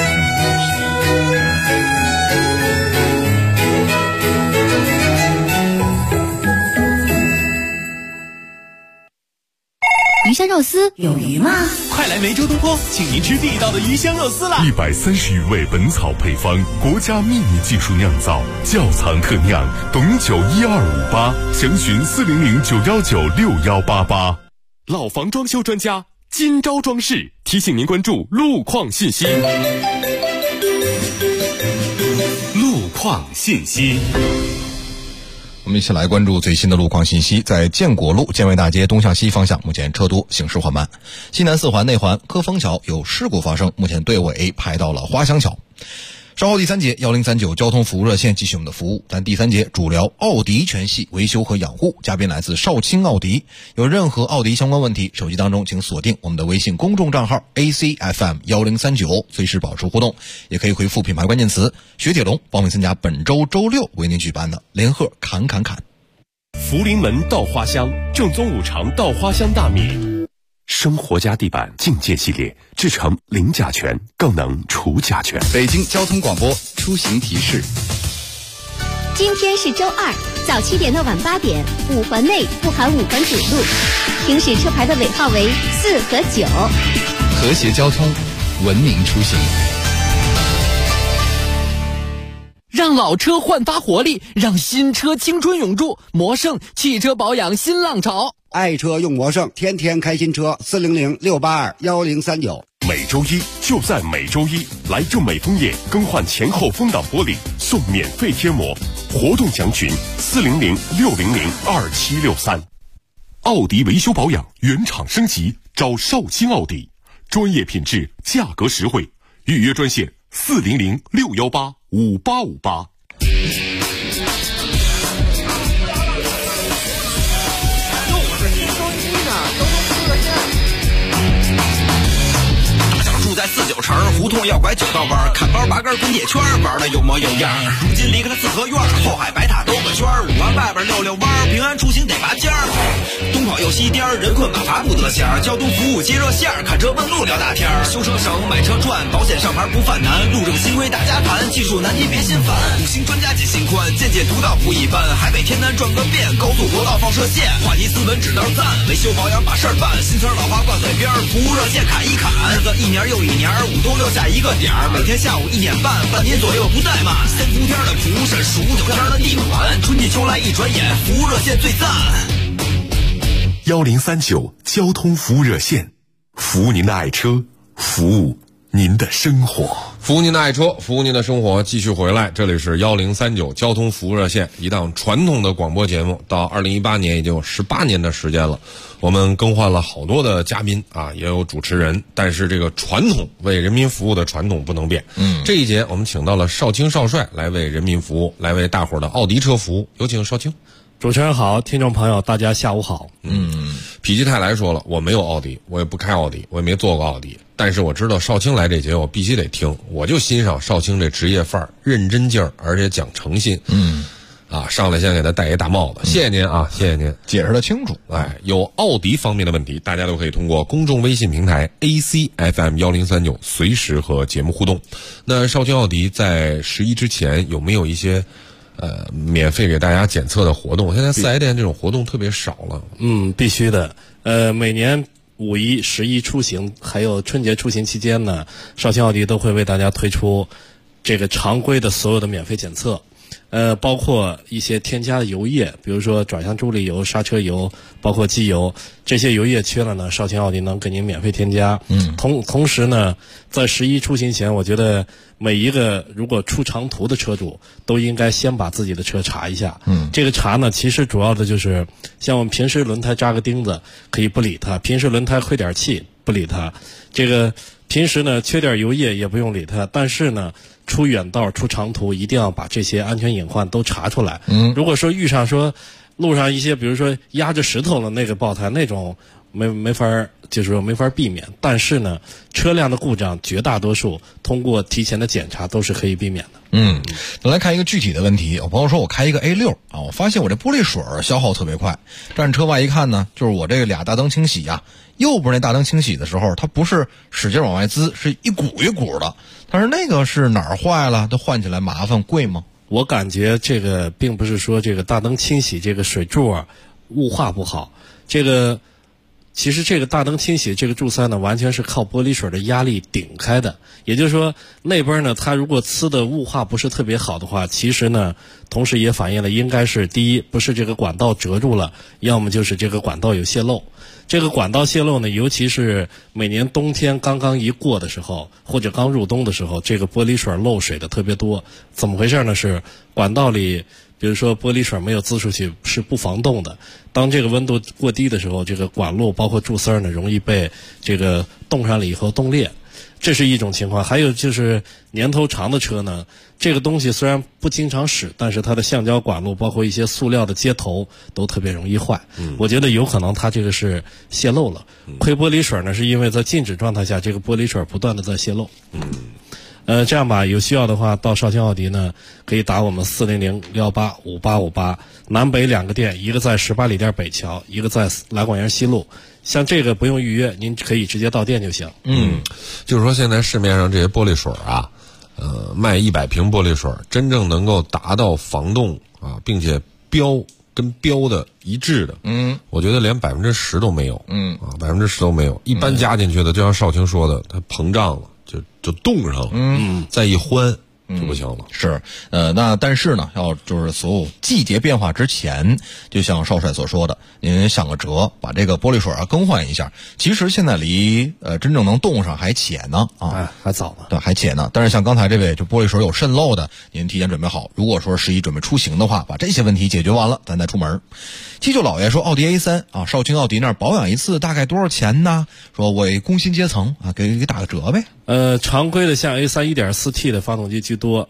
鱼香肉丝有鱼吗？ 快来梅州东坡，请您吃地道的鱼香肉丝啦 ！130余味本草配方，国家秘密技术酿造，窖藏特酿，董酒12588，详询400-919-6188。 老房装修专家金招装饰提醒您关注路况信息。路况信息。 我们一起来关注最新的路况信息。在建国路建卫大街东向西方向，目前车多，行驶缓慢。西南4环内环科丰桥有事故发生，目前队尾排到了花乡桥。稍后第3节1039交通服务热线继续我们的服务。咱第3节主聊奥迪全系维修和养护，嘉宾来自少卿奥迪。有任何奥迪相关问题，手机当中请锁定我们的微信公众账号 ACFM1039，随时保持互动，也可以回复品牌关键词雪铁龙，报名参加本周周6为您举办的联合侃。 福临门稻花香，正宗五常稻花香大米。生活家地板境界系列，制成零甲醛，更能除甲醛。 北京交通广播出行提示： 今天是周2，早7点到晚8点，5环内不含5环主路，行驶车牌的尾号为4和9。 和谐交通，文明出行。 让老车焕发活力，让新车青春永驻。魔盛汽车保养新浪潮， 爱车用魔盛，天天开新车。400-682-1039。 每周一就在每周一，来正美枫叶更换前后风挡玻璃，送免费贴膜。活动详询400-600-2763。奥迪维修保养原厂升级，找少卿奥迪，专业品质，价格实惠。预约专线400-618-5858。 住在49城，胡同要拐9道弯，看包拔根滚铁圈，玩的有模有样。如今离开了四合院，后海白塔兜个圈，5环外边溜溜弯，平安出行得拔尖儿。东跑右西颠，人困马乏不得闲。交通服务接热线，看车问路聊大天。修车省，买车赚，保险上牌不犯难。路政新规大家谈，技术难题别心烦。5星专家解心宽，见解独到不一般。海北天南转个遍，高速国道放射线，话题斯文只道赞。维修保养把事儿办，新词老话挂嘴边，服务热线砍一砍。日子一年又一年，5都6下一个点儿，每天下午1点半，半年左右不怠慢。3伏天的普审，15、9天的地暖，春季秋来一转眼，服务热线最赞。 1039交通服务热线，服务您的爱车，服务您的生活， 服务您的爱车，服务您的生活。继续回来，这里是1039交通服务热线，一档传统的广播节目，到2018年已经有18年的时间了。我们更换了好多的嘉宾啊，也有主持人，但是这个传统为人民服务的传统不能变。这一节我们请到了少卿少帅来为人民服务，来为大伙儿的奥迪车服务。有请少卿。 主持人好，听众朋友大家下午好。 否极泰来说了，我没有奥迪，我也不开奥迪，我也没坐过奥迪，但是我知道少卿来这节我必须得听，我就欣赏少卿这职业范儿，认真劲儿，而且讲诚信。上来先给他戴一大帽子，谢谢您啊，谢谢您解释得清楚。 有奥迪方面的问题，大家都可以通过公众微信平台 ACFM1039随时和节目互动。那少卿奥迪在11之前有没有一些免费给大家检测的活动？现在4S店这种活动特别少了。 必须的。每年5一、11出行，还有春节出行期间呢，少卿奥迪都会为大家推出这个常规的所有的免费检测。包括一些添加的油液，比如说转向助力油、刹车油，包括机油，这些油液缺了呢，少卿奥迪能给您免费添加。同时呢，在11出行前，我觉得每一个如果出长途的车主都应该先把自己的车查一下。这个查呢，其实主要的就是像我们平时轮胎扎个钉子可以不理它，平时轮胎亏点气不理它，这个平时呢缺点油液也不用理它，但是呢出远道出长途一定要把这些安全隐患都查出来。如果说遇上说路上一些比如说压着石头了那个爆胎那种没法就是说没法避免，但是呢车辆的故障绝大多数通过提前的检查都是可以避免的。 咱来看一个具体的问题。有朋友说我开一个 A6 啊，我发现我这玻璃水消耗特别快，站车外一看呢，就是我这个俩大灯清洗啊，右边那大灯清洗的时候它不是使劲往外滋，是一股一股的。但是那个是哪儿坏了？它换起来麻烦贵吗？ 我感觉这个并不是说这个大灯清洗这个水柱啊雾化不好，其实这个大灯清洗这个柱塞呢，完全是靠玻璃水的压力顶开的。也就是说，那边呢，它如果呲的雾化不是特别好的话，其实呢，同时也反映了应该是第一，不是这个管道折住了，要么就是这个管道有泄漏。这个管道泄漏呢，尤其是每年冬天刚刚一过的时候，或者刚入冬的时候，这个玻璃水漏水的特别多。怎么回事呢？是管道里比如说玻璃水没有滋出去是不防冻的，当这个温度过低的时候，这个管路包括柱丝呢容易被这个冻上了以后冻裂，这是一种情况。还有就是年头长的车呢，这个东西虽然不经常使，但是它的橡胶管路包括一些塑料的接头都特别容易坏。我觉得有可能它这个是泄漏了。亏玻璃水呢是因为在静止状态下这个玻璃水不断的在泄漏。这样吧，有需要的话到少卿奥迪呢可以打我们400185858，南北2个店，一个在18里店北桥，一个在来广园西路。像这个不用预约，您可以直接到店就行。 就是说现在市面上这些玻璃水啊，卖100瓶玻璃水，真正能够达到防冻啊，并且跟标的一致的，我觉得连10%都没有，10%都没有。一般加进去的，就像少卿说的，它膨胀了，就冻上了，再一欢就不行了。 是，那但是呢，就是所有季节变化之前，就像少帅所说的，您想个辙，把这个玻璃水更换一下。其实现在离真正能冻上还且呢啊， 还早呢。 对，还且呢。但是像刚才这位就玻璃水有渗漏的，您提前准备好。如果说11准备出行的话，把这些问题解决完了，咱再出门。七舅老爷说，奥迪 A3 啊，少卿奥迪那儿保养一次大概多少钱呢？说我工薪阶层啊，给打个折呗。 常规的像 A3 1.4T 的发动机居多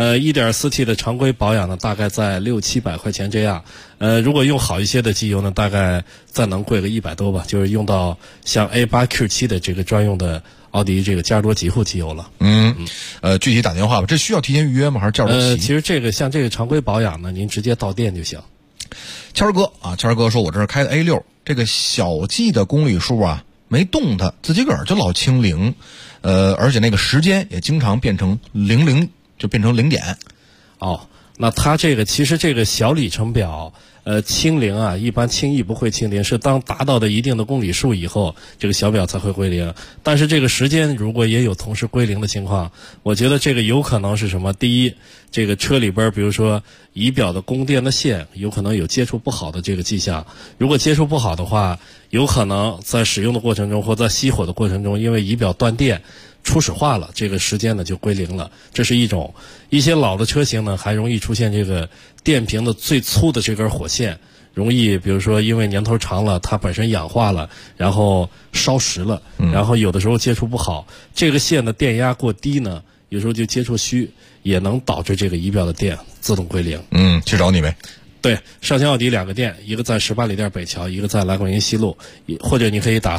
，1.4T 的常规保养呢大概在600-700块钱这样。如果用好一些的机油呢，大概再能贵个100多吧，就是用到像 A8Q7 的这个专用的奥迪这个加多极护机油了。 具体打电话吧，这需要提前预约吗？还是叫着其实这个像这个常规保养呢，您直接到店就行。 谦儿哥说，我这是开的 A6， 这个小 G 的公里数啊没动它，自己个儿就老清零，而且那个时间也经常变成00，就变成0点。 那它这个其实这个小里程表，清零啊，一般轻易不会清零，是当达到的一定的公里数以后，这个小表才会归零。但是这个时间如果也有同时归零的情况，我觉得这个有可能是什么？第一，这个车里边比如说仪表的供电的线有可能有接触不好的这个迹象，如果接触不好的话，有可能在使用的过程中或在熄火的过程中，因为仪表断电初始化了，这个时间呢就归零了，这是一种。一些老的车型呢还容易出现这个电瓶的最粗的这根火线，容易比如说因为年头长了，它本身氧化了，然后烧蚀了，然后有的时候接触不好，这个线的电压过低呢，有时候就接触虚，也能导致这个仪表的电自动归零。 去找你呗。 对，上清奥迪2个店，一个在18里店北桥，一个在兰桂林西路，或者你可以打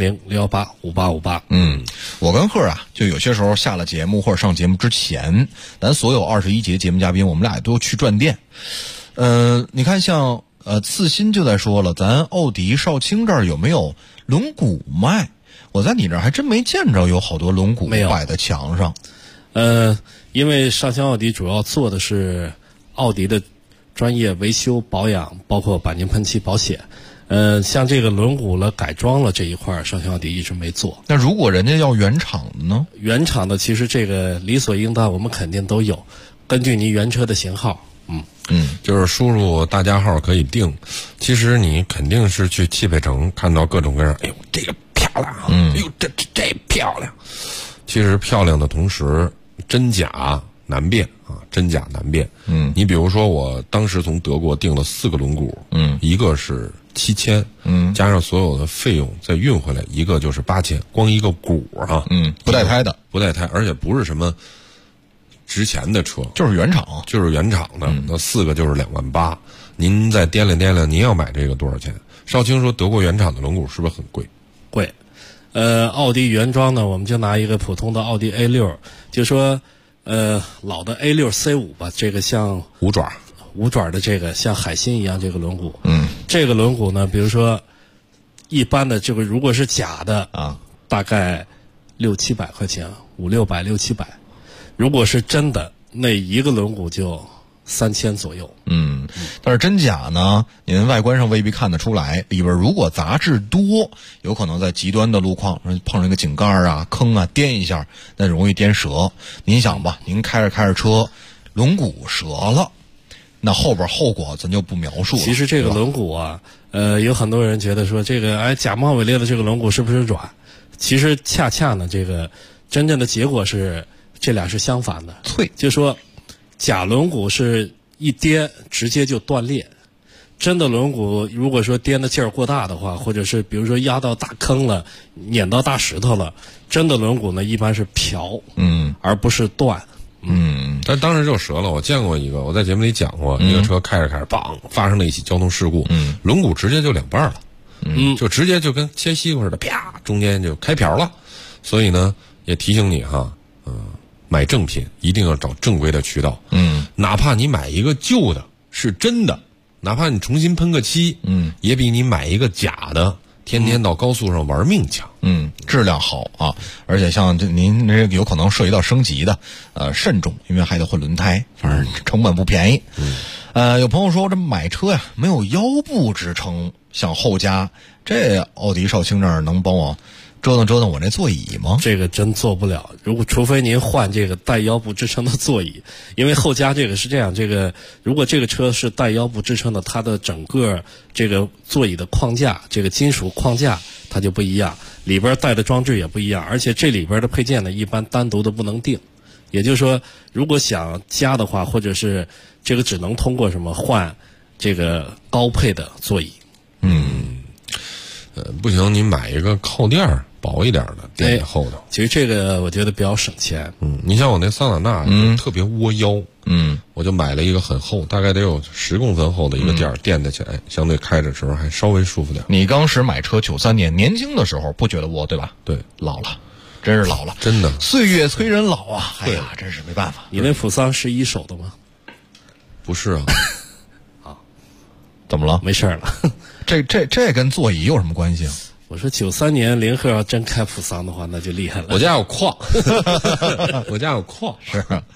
400-618-5858。 我跟贺啊，就有些时候下了节目或者上节目之前，咱所有21节节目嘉宾，我们俩都去转店。你看像次新就在说了，咱奥迪少卿这儿有没有轮毂卖？我在你这儿还真没见着有好多轮毂摆在墙上。 因为上清奥迪主要做的是奥迪的专业维修保养，包括钣金喷漆保险。像这个轮毂了改装了这一块，上清奥迪一直没做。 那如果人家要原厂的呢？ 原厂的其实这个理所应当，我们肯定都有，根据您原车的型号。 就是输入大家号可以定。其实你肯定是去汽配城看到各种各样，哎呦这个漂亮啊，哎呦这漂亮。其实漂亮的同时，真假难辨啊，真假难辨。你比如说我当时从德国订了4个轮毂，一个是7000，加上所有的费用再运回来，一个就是8000，光一个毂啊， 不带胎的， 不带胎，而且不是什么值钱的车， 就是原厂的，那4个就是28000。您再掂量，您要买这个多少钱？少卿说德国原厂的轮毂是不是很贵？ 贵。奥迪原装呢，我们就拿一个普通的奥迪 A6， 就说老的 A6 C5 吧，这个像五爪的这个像海星一样这个轮毂，这个轮毂呢，比如说一般的这个如果是假的啊，大概600-700块钱，500-600-700，如果是真的，那一个轮毂就3000左右。 但是真假呢，您外观上未必看得出来，里边如果杂质多，有可能在极端的路况碰上一个井盖啊、坑啊，颠一下，那容易颠折。您想吧，您开着车，轮毂折了，那后边后果咱就不描述了。 其实这个轮毂啊，有很多人觉得说这个假冒伪劣的这个轮毂是不是软？其实恰恰呢，这个真正的结果是这俩是相反的。就说假轮毂是一颠直接就断裂，真的轮毂如果说颠的劲儿过大的话，或者是比如说压到大坑了，碾到大石头了，真的轮毂呢一般是漂，而不是断。 但当时就折了。我见过一个，我在节目里讲过，一个车开着梆发生了一起交通事故，轮毂直接就两半了，就直接就跟切西瓜似的，啪，中间就开瓢了。所以呢，也提醒你哈，买正品一定要找正规的渠道，哪怕你买一个旧的是真的，哪怕你重新喷个漆，也比你买一个假的天天到高速上玩命强。 质量好啊，而且像您这有可能涉及到升级的，慎重，因为还得换轮胎，反正成本不便宜。有朋友说这买车呀没有腰部支撑，想后加，这奥迪少卿这儿能帮我折腾我这座椅吗？ 这个真做不了，除非您换这个带腰部支撑的座椅，因为后加这个是这样，这个如果这个车是带腰部支撑的，它的整个这个座椅的框架，这个金属框架它就不一样，里边带的装置也不一样，而且这里边的配件呢一般单独的不能定，也就是说如果想加的话，或者是这个只能通过什么换这个高配的座椅。 不行，你买一个靠垫薄一点的垫在后头。 其实这个我觉得比较省钱。 你像我那桑塔纳特别窝腰，我就买了一个很厚，大概得有10公分厚的一个垫垫在起来，相对开着时候还稍微舒服点。 你刚时买车93年，年轻的时候不觉得窝，对吧？ 对， 老了，真是老了， 真的岁月催人老啊！哎呀，真是没办法。 你那普桑是一手的吗？ 不是啊。 怎么了？ 没事了。 这跟座椅有什么关系啊？ 我说93年林鹤要真开普桑的话，那就厉害了。 我家有矿，我家有矿。 是。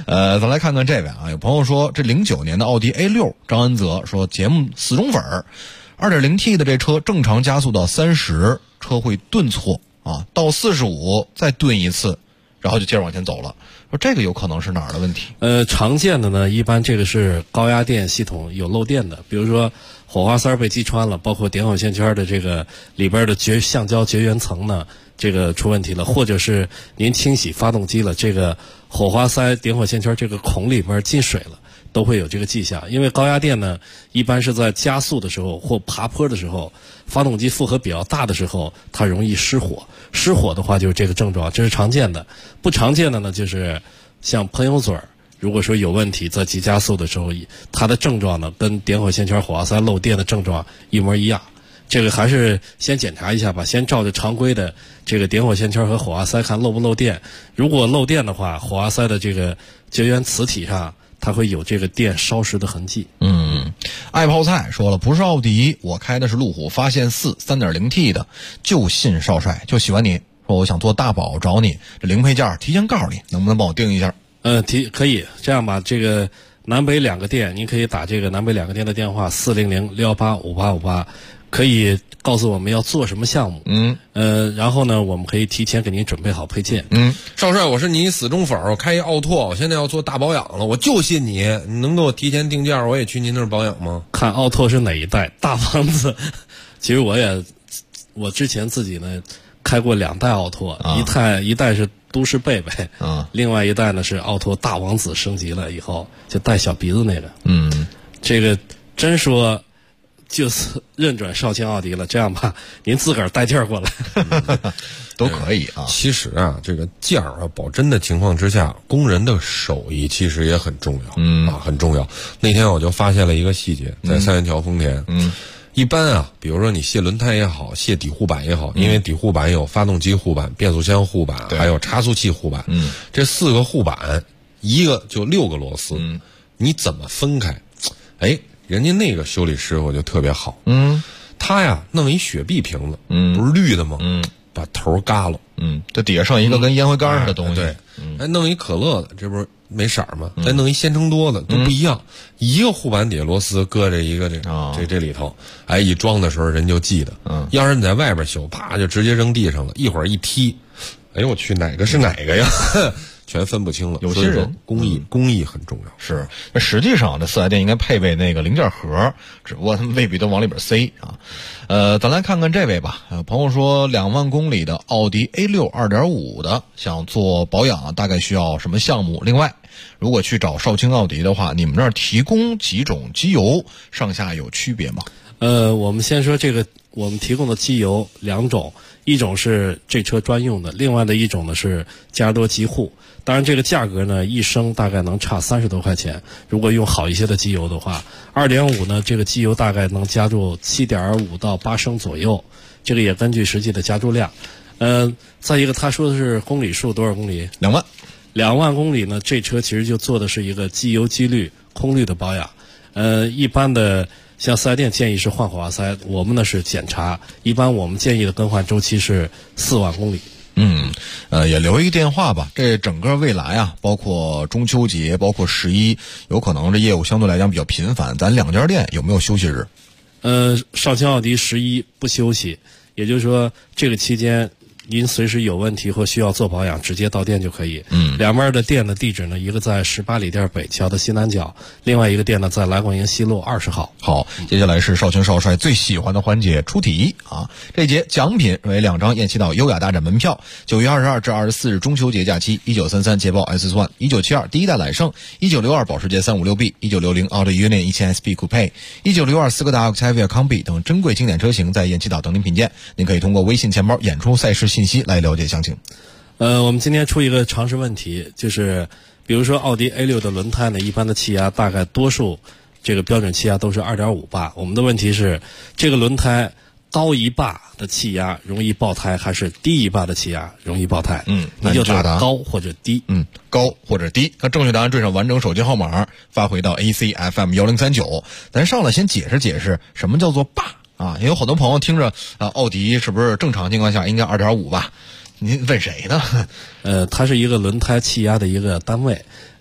咱来看看这位啊，有朋友说这09年的奥迪 A6， 张恩泽说节目死忠粉儿，2.0T 的这车正常加速到30，车会顿挫啊，到45再顿一次，然后就接着往前走了。说这个有可能是哪儿的问题？ 常见的呢，一般这个是高压电系统有漏电的，比如说火花塞被击穿了，包括点火线圈的这个里边的橡胶绝缘层呢，这个出问题了，或者是您清洗发动机了，这个火花塞点火线圈这个孔里边进水了，都会有这个迹象。因为高压电呢，一般是在加速的时候或爬坡的时候，发动机负荷比较大的时候，它容易失火。失火的话就是这个症状，这是常见的。不常见的呢，就是像喷油嘴儿，如果说有问题，在急加速的时候，它的症状呢跟点火线圈火花塞漏电的症状一模一样。这个还是先检查一下吧，先照着常规的这个点火线圈和火花塞看漏不漏电。如果漏电的话，火花塞的这个绝缘磁体上它会有这个电烧蚀的痕迹。 爱泡菜说了，不是奥迪，我开的是路虎发现4 3.0T 的，就信少帅，就喜欢你，说我想做大保找你，这零配件提前告诉你，能不能帮我定一下？ 可以这样吧，这个南北2个店，您可以打这个南北2个店的电话400-618-5858，可以告诉我们要做什么项目。然后呢，我们可以提前给您准备好配件。 少帅，我是你死忠粉，我开一奥拓，我现在要做大保养了，我就信你，你能给我提前定价，我也去您那儿保养吗？ 看奥拓是哪一代？大王子，其实我之前自己呢开过2代奥拓，一代是都市贝贝，另外一代呢是奥拓大王子升级了以后就带小鼻子那个。这个真说就是认准绍兴奥迪了，这样吧，您自个儿带件儿过来都可以啊。 其实啊，这个件儿啊保真的情况之下，工人的手艺其实也很重要，很重要。那天我就发现了一个细节，在三元桥丰田，一般啊，比如说你卸轮胎也好，卸底护板也好，因为底护板有发动机护板、变速箱护板，还有差速器护板，这4个护板一个就6个螺丝，你怎么分开？人家那个修理师傅就特别好，他呀弄一雪碧瓶子，不是绿的吗？把头嘎了， 这底下上一个跟烟灰缸似的东西， 对，弄一可乐的，这不是没色儿吗？再弄一鲜橙多的，都不一样。一个护板底下螺丝搁着一个这里头，一装的时候人就记得。要是你在外边修，啪就直接扔地上了，一会儿一踢，哎呦我去，哪个是哪个呀？全分不清了。 有些人工艺很重要。 是，那实际上这4S店应该配备那个零件盒，只不过他们未必都往里边塞啊。咱来看看这位吧。朋友说2万公里的奥迪 A6 2.5 的，想做保养大概需要什么项目？另外，如果去找绍兴奥迪的话，你们那儿提供几种机油，上下有区别吗？ 我们先说这个，我们提供的机油2种，一种是这车专用的，另外的一种呢是加热多极护。当然这个价格呢1升大概能差30多块钱，如果用好一些的机油的话。2.5 呢这个机油大概能加注7.5到8升左右，这个也根据实际的加注量。再一个他说的是公里数多少公里？2万。2万公里呢，这车其实就做的是一个机油机滤空滤的保养。一般的像4S店建议是换火花塞，我们呢是检查，一般我们建议的更换周期是4万公里。 也留一个电话吧。这整个未来啊，包括中秋节，包括11，有可能这业务相对来讲比较频繁。咱2家店有没有休息日？ 绍兴奥迪11不休息，也就是说这个期间您随时有问题或需要做保养，直接到店就可以。两边的店的地址呢，一个在18里店北桥的西南角，另外一个店呢在蓝广营西路20号。 好，接下来是绍兴少帅最喜欢的环节，出题啊！这节奖品为2张雁栖岛优雅大展门票，9月22至24日中秋节假期，1933捷豹 S1 1972第一代揽胜，1962保时捷 356B，1960 奥迪 Union 1000 SP Coupe，1962斯柯达 Octavia Combi 等珍贵经典车型在雁栖岛等您品鉴。您可以通过微信钱包演出赛事信息来了解详情。 我们今天出一个常识问题，就是比如说奥迪 A6 的轮胎呢，一般的气压大概多数这个标准气压都是 2.5 巴。我们的问题是，这个轮胎高1巴的气压容易爆胎，还是低1巴的气压容易爆胎？你就打高或者低。 高或者低。那正确答案缀上完整手机号码，发回到 ACFM1039。咱上来先解释解释什么叫做巴啊？也有好多朋友听着奥迪是不是正常情况下应该 2.5 吧？您问谁呢？ 它是一个轮胎气压的一个单位。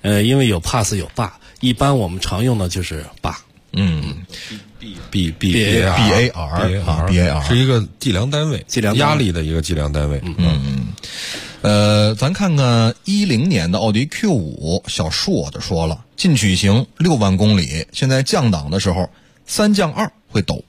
因为有 Pass 有霸，一般我们常用的就是霸。 BAR 是一个计量单位，压力的一个计量单位。 咱看看10年的奥迪 Q5， 小硕的说了，进取型6万公里，现在降档的时候3降2会抖。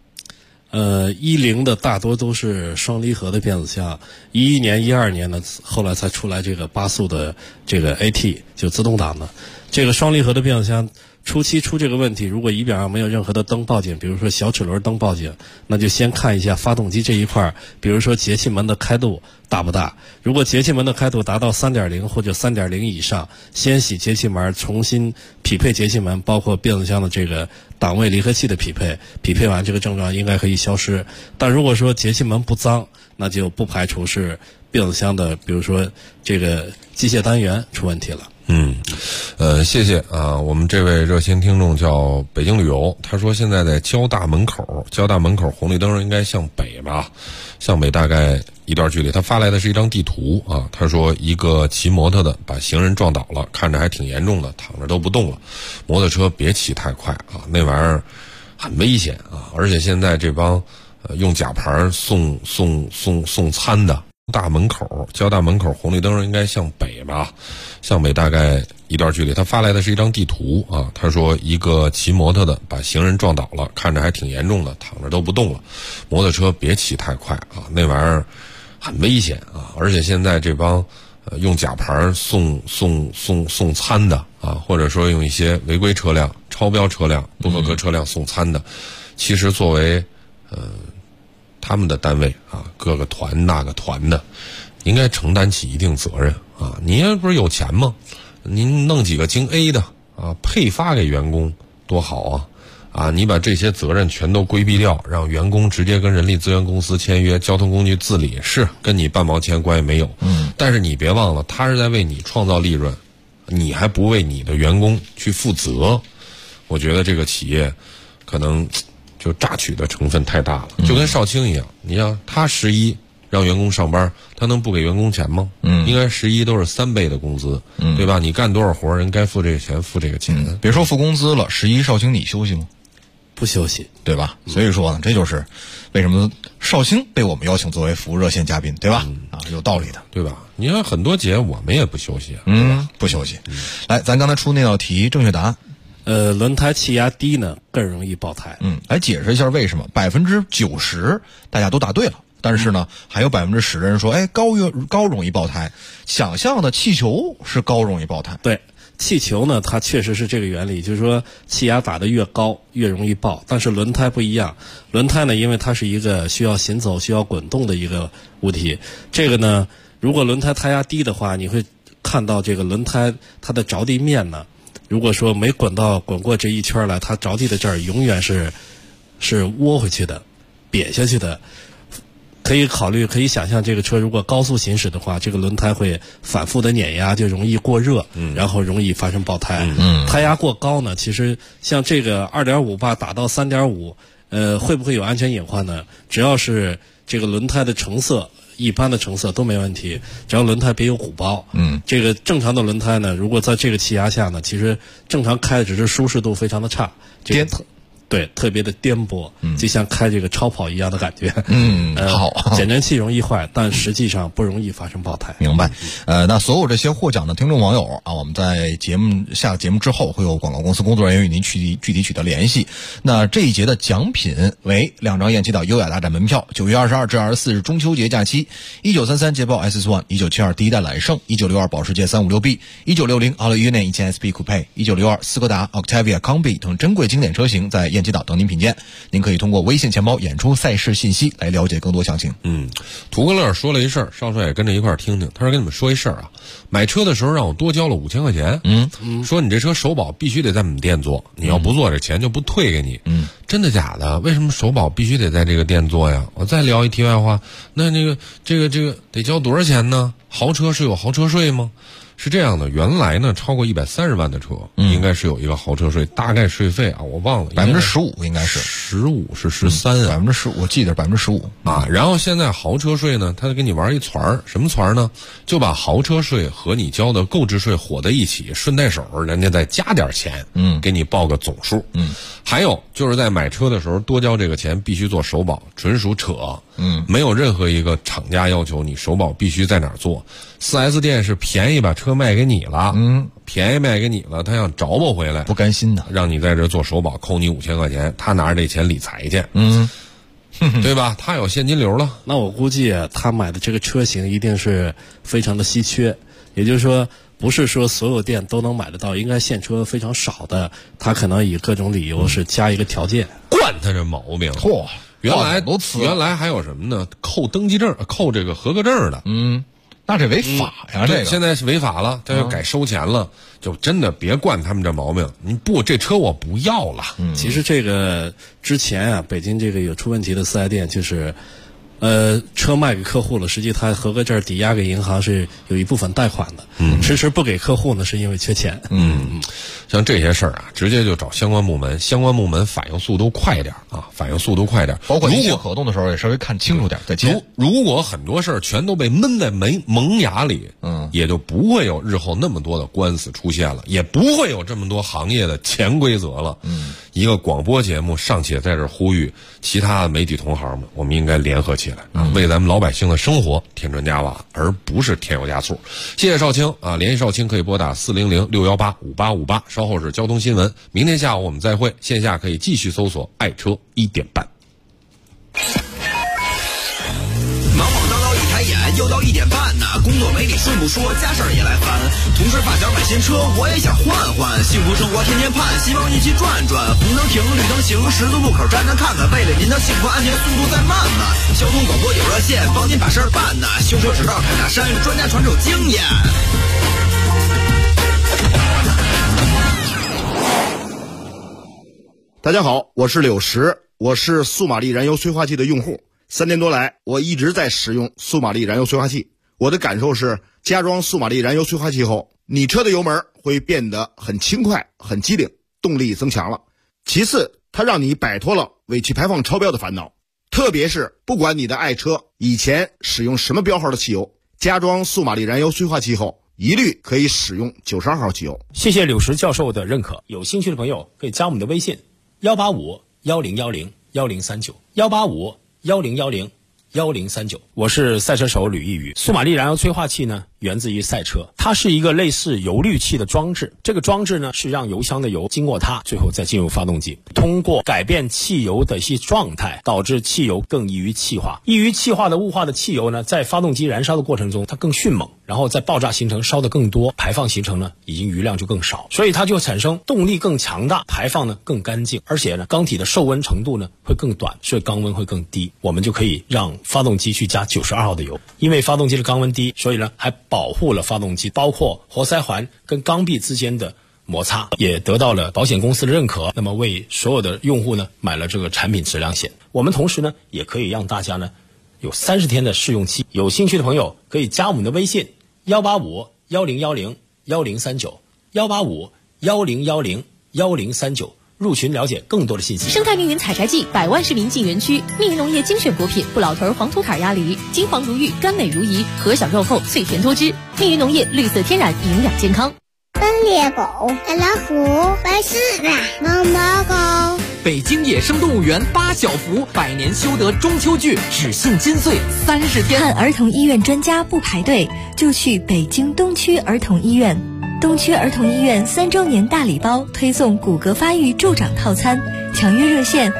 10的大多都是双离合的变速箱，11年、12年呢，后来才出来这个8速的这个 AT， 就自动挡的。这个双离合的变速箱初期出这个问题，如果仪表上没有任何的灯报警，比如说小齿轮灯报警，那就先看一下发动机这一块，比如说节气门的开度大不大。如果节气门的开度达到 3.0 或者 3.0 以上，先洗节气门，重新匹配节气门，包括变速箱的这个档位离合器的匹配完，这个症状应该可以消失。但如果说节气门不脏，那就不排除是变速箱的，比如说这个机械单元出问题了。 谢谢啊，我们这位热心听众叫北京旅游，他说现在在交大门口红绿灯应该向北吧，向北大概一段距离。他发来的是一张地图啊，他说一个骑摩托的把行人撞倒了，看着还挺严重的，躺着都不动了。摩托车别骑太快啊，那玩意儿很危险啊，而且现在这帮用假牌送餐的。交大门口红绿灯应该向北吧，向北大概一段距离。他发来的是一张地图啊，他说一个骑摩托的把行人撞倒了，看着还挺严重的，躺着都不动了。摩托车别骑太快啊，那玩意儿很危险啊，而且现在这帮用假牌送餐的啊，或者说用一些违规车辆、超标车辆、不合格车辆送餐的，其实作为他们的单位啊，各个团那个团的，应该承担起一定责任啊！你也不是有钱吗？您弄几个京 A 的啊，配发给员工多好啊！啊，你把这些责任全都规避掉，让员工直接跟人力资源公司签约，交通工具自理，是跟你半毛钱关系没有。但是你别忘了，他是在为你创造利润，你还不为你的员工去负责，我觉得这个企业可能就榨取的成分太大了，就跟少卿一样，你要他11让员工上班，他能不给员工钱吗？应该11都是3倍的工资，对吧？你干多少活，人该付这个钱，付这个钱。 别说付工资了，11少卿你休息吗？ 不休息， 对吧？所以说呢，这就是为什么少卿被我们邀请作为服务热线嘉宾，对吧？有道理的， 对吧？你看很多节我们也不休息， 不休息。来，咱刚才出那道题，正确答案。 轮胎气压低呢，更容易爆胎。 来解释一下为什么？90%大家都答对了，但是呢，还有10%的人说，高容易爆胎。想象的气球是高容易爆胎。 对，气球呢，它确实是这个原理，就是说气压打得越高越容易爆。但是轮胎不一样，轮胎呢，因为它是一个需要行走、需要滚动的一个物体。这个呢，如果轮胎胎压低的话，你会看到这个轮胎它的着地面呢。如果说没滚过这一圈来，它着地的这儿永远是窝回去的，瘪下去的。可以想象，这个车如果高速行驶的话，这个轮胎会反复的碾压，就容易过热，然后容易发生爆胎。胎压过高呢，其实像这个2.5把打到3.5，会不会有安全隐患呢？只要是这个轮胎的成色。一般的成色都没问题，只要轮胎别有鼓包。这个正常的轮胎呢，如果在这个气压下呢，其实正常开的只是舒适度非常的差，对，特别的颠簸，就像开这个超跑一样的感觉。 好， 减震器容易坏，但实际上不容易发生爆胎。 明白。那所有这些获奖的听众网友啊，我们在下节目之后会有广告公司工作人员与您具体取得联系。那这一节的奖品为2张燕青岛优雅大战门票，9月22至24日中秋节假期，1933捷豹 SS1，1972第一代揽胜，1962保时捷 356B，1960 奥利约内1000 SP Coupe，1962斯柯达 Octavia Combi 等珍贵经典车型在燕青岛等您品鉴。您可以通过微信钱包演出赛事信息来了解更多详情。 图格乐说了一事儿，少帅也跟着一块儿听听。他说跟你们说一事儿啊，买车的时候让我多交了5000块钱。说你这车首保必须得在我们店做，你要不做这钱就不退给你。真的假的？为什么首保必须得在这个店做呀？我再聊一题外话，那这个得交多少钱呢？豪车是有豪车税吗？ 是这样的，原来呢超过130万的车，应该是有一个豪车税，大概税费啊我忘了 ，15%应该是 15%是13啊 ，15%我记得15% 啊。然后现在豪车税呢，他给你玩一团儿，什么团儿呢？就把豪车税和你交的购置税伙在一起，顺带手人家再加点钱，给你报个总数，还有就是在买车的时候多交这个钱，必须做首保，纯属扯，没有任何一个厂家要求你首保必须在哪儿做。4S 店是便宜把车卖给你了，便宜卖给你了，他想找补回来， 不甘心的， 让你在这做首保，扣你5000块钱，他拿着这钱理财去，对吧？他有现金流了。 那我估计他买的这个车型一定是非常的稀缺，也就是说不是说所有店都能买得到，应该现车非常少的，他可能以各种理由是加一个条件， 惯他这毛病。 嚯， 原来还有什么呢？扣登记证、扣这个合格证的， 那这违法呀！这个现在是违法了，他要改收钱了，就真的别惯他们这毛病。你不，这车我不要了。 其实这个之前啊，北京这个有出问题的4S店，就是车卖给客户了，实际他合格证抵押给银行是有一部分贷款的，迟迟不给客户呢，是因为缺钱。 像这些事儿啊，直接就找相关部门，相关部门反应速度快点啊，反应速度快点。 包括一切合同的时候也稍微看清楚点再签。 如果很多事儿全都被闷在萌芽里，也就不会有日后那么多的官司出现了，也不会有这么多行业的潜规则了。一个广播节目尚且在这呼吁其他的媒体同行们，我们应该联合起来啊，为咱们老百姓的生活添砖加瓦，而不是添油加醋。谢谢少卿啊，联系少卿可以拨打400-618-5858。稍后是交通新闻，明天下午我们再会。线下可以继续搜索爱车1点半。 忙忙叨叨一抬眼，又到1点半呢。工作没理顺不说，家事儿也来烦。同事发小买新车，我也想换换。幸福生活天天盼，希望一起转转。红灯停，绿灯行，十字路口站站看看。为了您的幸福安全，速度再慢慢。交通广播有热线，帮您把事儿办呢。修车指导开大山，专家传授经验。 大家好，我是柳石，我是速马力燃油催化器的用户。3年多来，我一直在使用速马力燃油催化器。我的感受是，加装速马力燃油催化器后，你车的油门会变得很轻快、很机灵，动力增强了。其次，它让你摆脱了尾气排放超标的烦恼。特别是不管你的爱车以前使用什么标号的汽油，加装速马力燃油催化器后，一律可以使用92号汽油。 谢谢柳石教授的认可。有兴趣的朋友可以加我们的微信185-1010-1039，185-1010-1039。我是赛车手吕一宇。速马力燃油催化器呢，源自于赛车，它是一个类似油滤器的装置。这个装置呢，是让油箱的油经过它，最后再进入发动机，通过改变汽油的一些状态，导致汽油更易于气化。易于气化的雾化的汽油呢，在发动机燃烧的过程中，它更迅猛，然后在爆炸形成烧得更多，排放形成呢，已经余量就更少，所以它就产生动力更强大，排放呢更干净，而且呢，缸体的受温程度呢会更短，所以缸温会更低。我们就可以让发动机去加92号的油，因为发动机的缸温低，所以呢还保护了发动机，包括活塞环跟缸壁之间的摩擦，也得到了保险公司的认可。那么为所有的用户呢买了这个产品质量险。我们同时呢也可以让大家呢有30天的试用期。有兴趣的朋友可以加我们的微信185-1010-1039，185-1010-1039，入群了解更多的信息。 生态密云采摘季，百万市民进园区，密云农业精选果品，不老屯黄土坎鸭梨，金黄如玉，甘美如饴，核小肉厚，脆甜多汁。密云农业绿色天然，营养健康。 斑鬣狗、小老虎、白狮子、猫猫狗。 北京野生动物园8小福百年修得中秋剧只限金穗30天。 看儿童医院专家不排队，就去北京东区儿童医院。东区儿童医院3周年大礼包推送骨骼发育助长套餐，抢约热线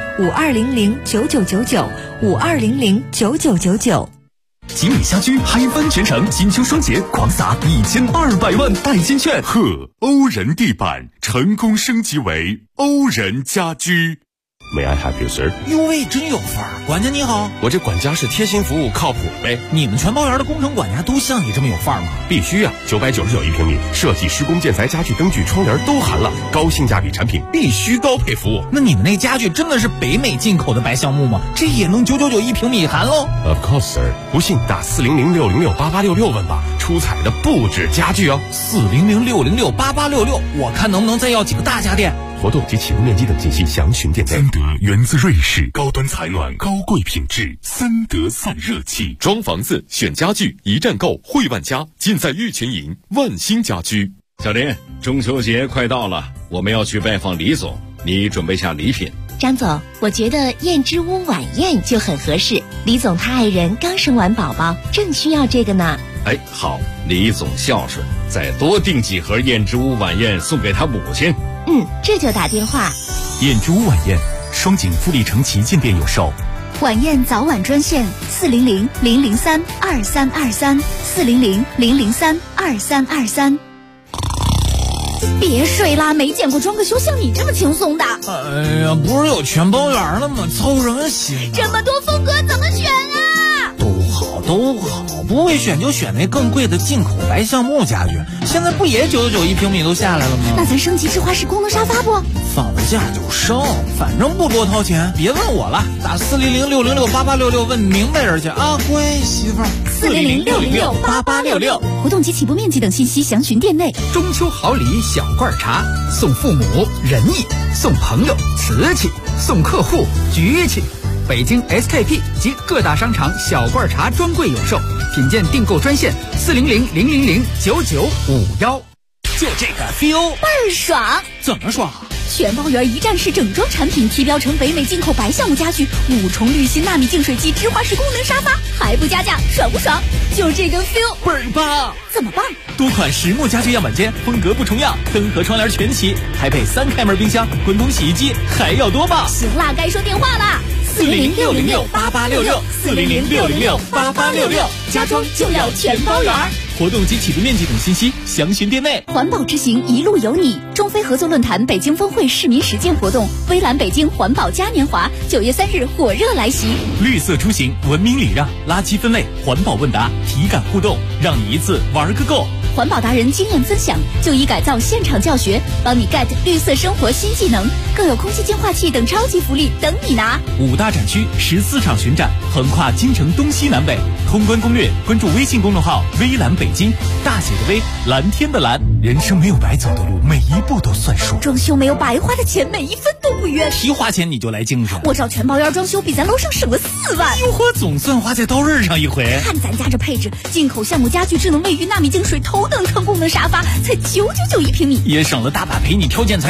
52009999，52009999。 吉米家居嗨翻全城，金秋双节狂撒1200万代金券。 欧人地板成功升级为欧人家居。 May I help you, sir？ 哟喂，真有范儿！管家你好， 我这管家是贴心服务，靠谱呗。 你们全包园的工程管家都像你这么有范儿吗？ 必须啊！999一平米，设计、施工、建材、家具、灯具、窗帘都含了，高性价比产品，必须高配服务。 那你们那家具真的是北美进口的白橡木吗？这也能999一平米含喽 ？Of course, sir。不信打400-606-8866问吧，出彩的不止家具哦。 400-606-8866，我看能不能再要几个大家电。 活动及启动面积等信息详询店内。 三德源自瑞士，高端采暖，高贵品质，三德散热器。 装房子选家具，一站购汇万家，尽在玉泉营万兴家居。 小林，中秋节快到了，我们要去拜访李总，你准备下礼品。 张总，我觉得燕之屋晚宴就很合适。李总他爱人刚生完宝宝，正需要这个呢。 哎，好，李总孝顺，再多订几盒燕之屋晚宴送给他母亲。 这就打电话。 燕之屋晚宴，双井富力城旗舰店有售。 晚宴早晚专线400-003-2323 400-003-2323。别睡啦，没见过装个修像你这么轻松的。 哎呀，不是有全包园了吗？操什么心？ 这么多风格怎么选啊？ 都好，不会选就选那更贵的进口白橡木家具。现在不也999一平米都下来了吗？ 那咱升级智华式功能沙发不？ 放了假就升，反正不多掏钱。别问我了，打400-606-8866问明白人去啊，乖媳妇儿。 400-606-8866，活动及起步面积等信息详询店内。 中秋好礼小罐茶，送父母仁义，送朋友瓷器，送客户局气。北京 SKP 及各大商场小罐茶专柜有售，品鉴订购专线400-000-9951。 就这个 feel 倍儿爽！ 怎么爽？ 全包园一站式整装产品，提标成北美进口白橡木家具，5重滤芯纳米净水机，芝华士功能沙发，还不加价，爽不爽？就这个 feel 倍儿棒！ 怎么办？ 多款实木家具样板间，风格不重样，灯和窗帘全齐，还配3开门冰箱、滚筒洗衣机，还要多棒！ 行啦，该说电话啦。 400-606-8866 400-606-8866， 家装就要全包园。 活动及起步面积等信息详询店内。 环保之行一路有你，中非合作论坛北京峰会市民实践活动，微蓝北京环保嘉年华9月3日火热来袭。 绿色出行，文明礼让，垃圾分类，环保问答，体感互动，让你一次玩个够。 环保达人经验分享，就医改造现场教学，帮你 get 绿色生活新技能，更有空气净化器等超级福利等你拿。 5大展区14场巡展，横跨京城东西南北。通关攻略，关注微信公众号微蓝北京，大写的微，蓝天的蓝。人生没有白走的路，每一步都算数。 装修没有白花的钱，每一分都不冤。 提花钱你就来精神， 我找全包园装修比咱楼上省了4万。 哟呵，总算花在刀刃上一回。 看咱家这配置，进口橡木家具、智能卫浴、纳米净水、头等舱功能沙发，才999一平米， 也省了大把陪你挑建材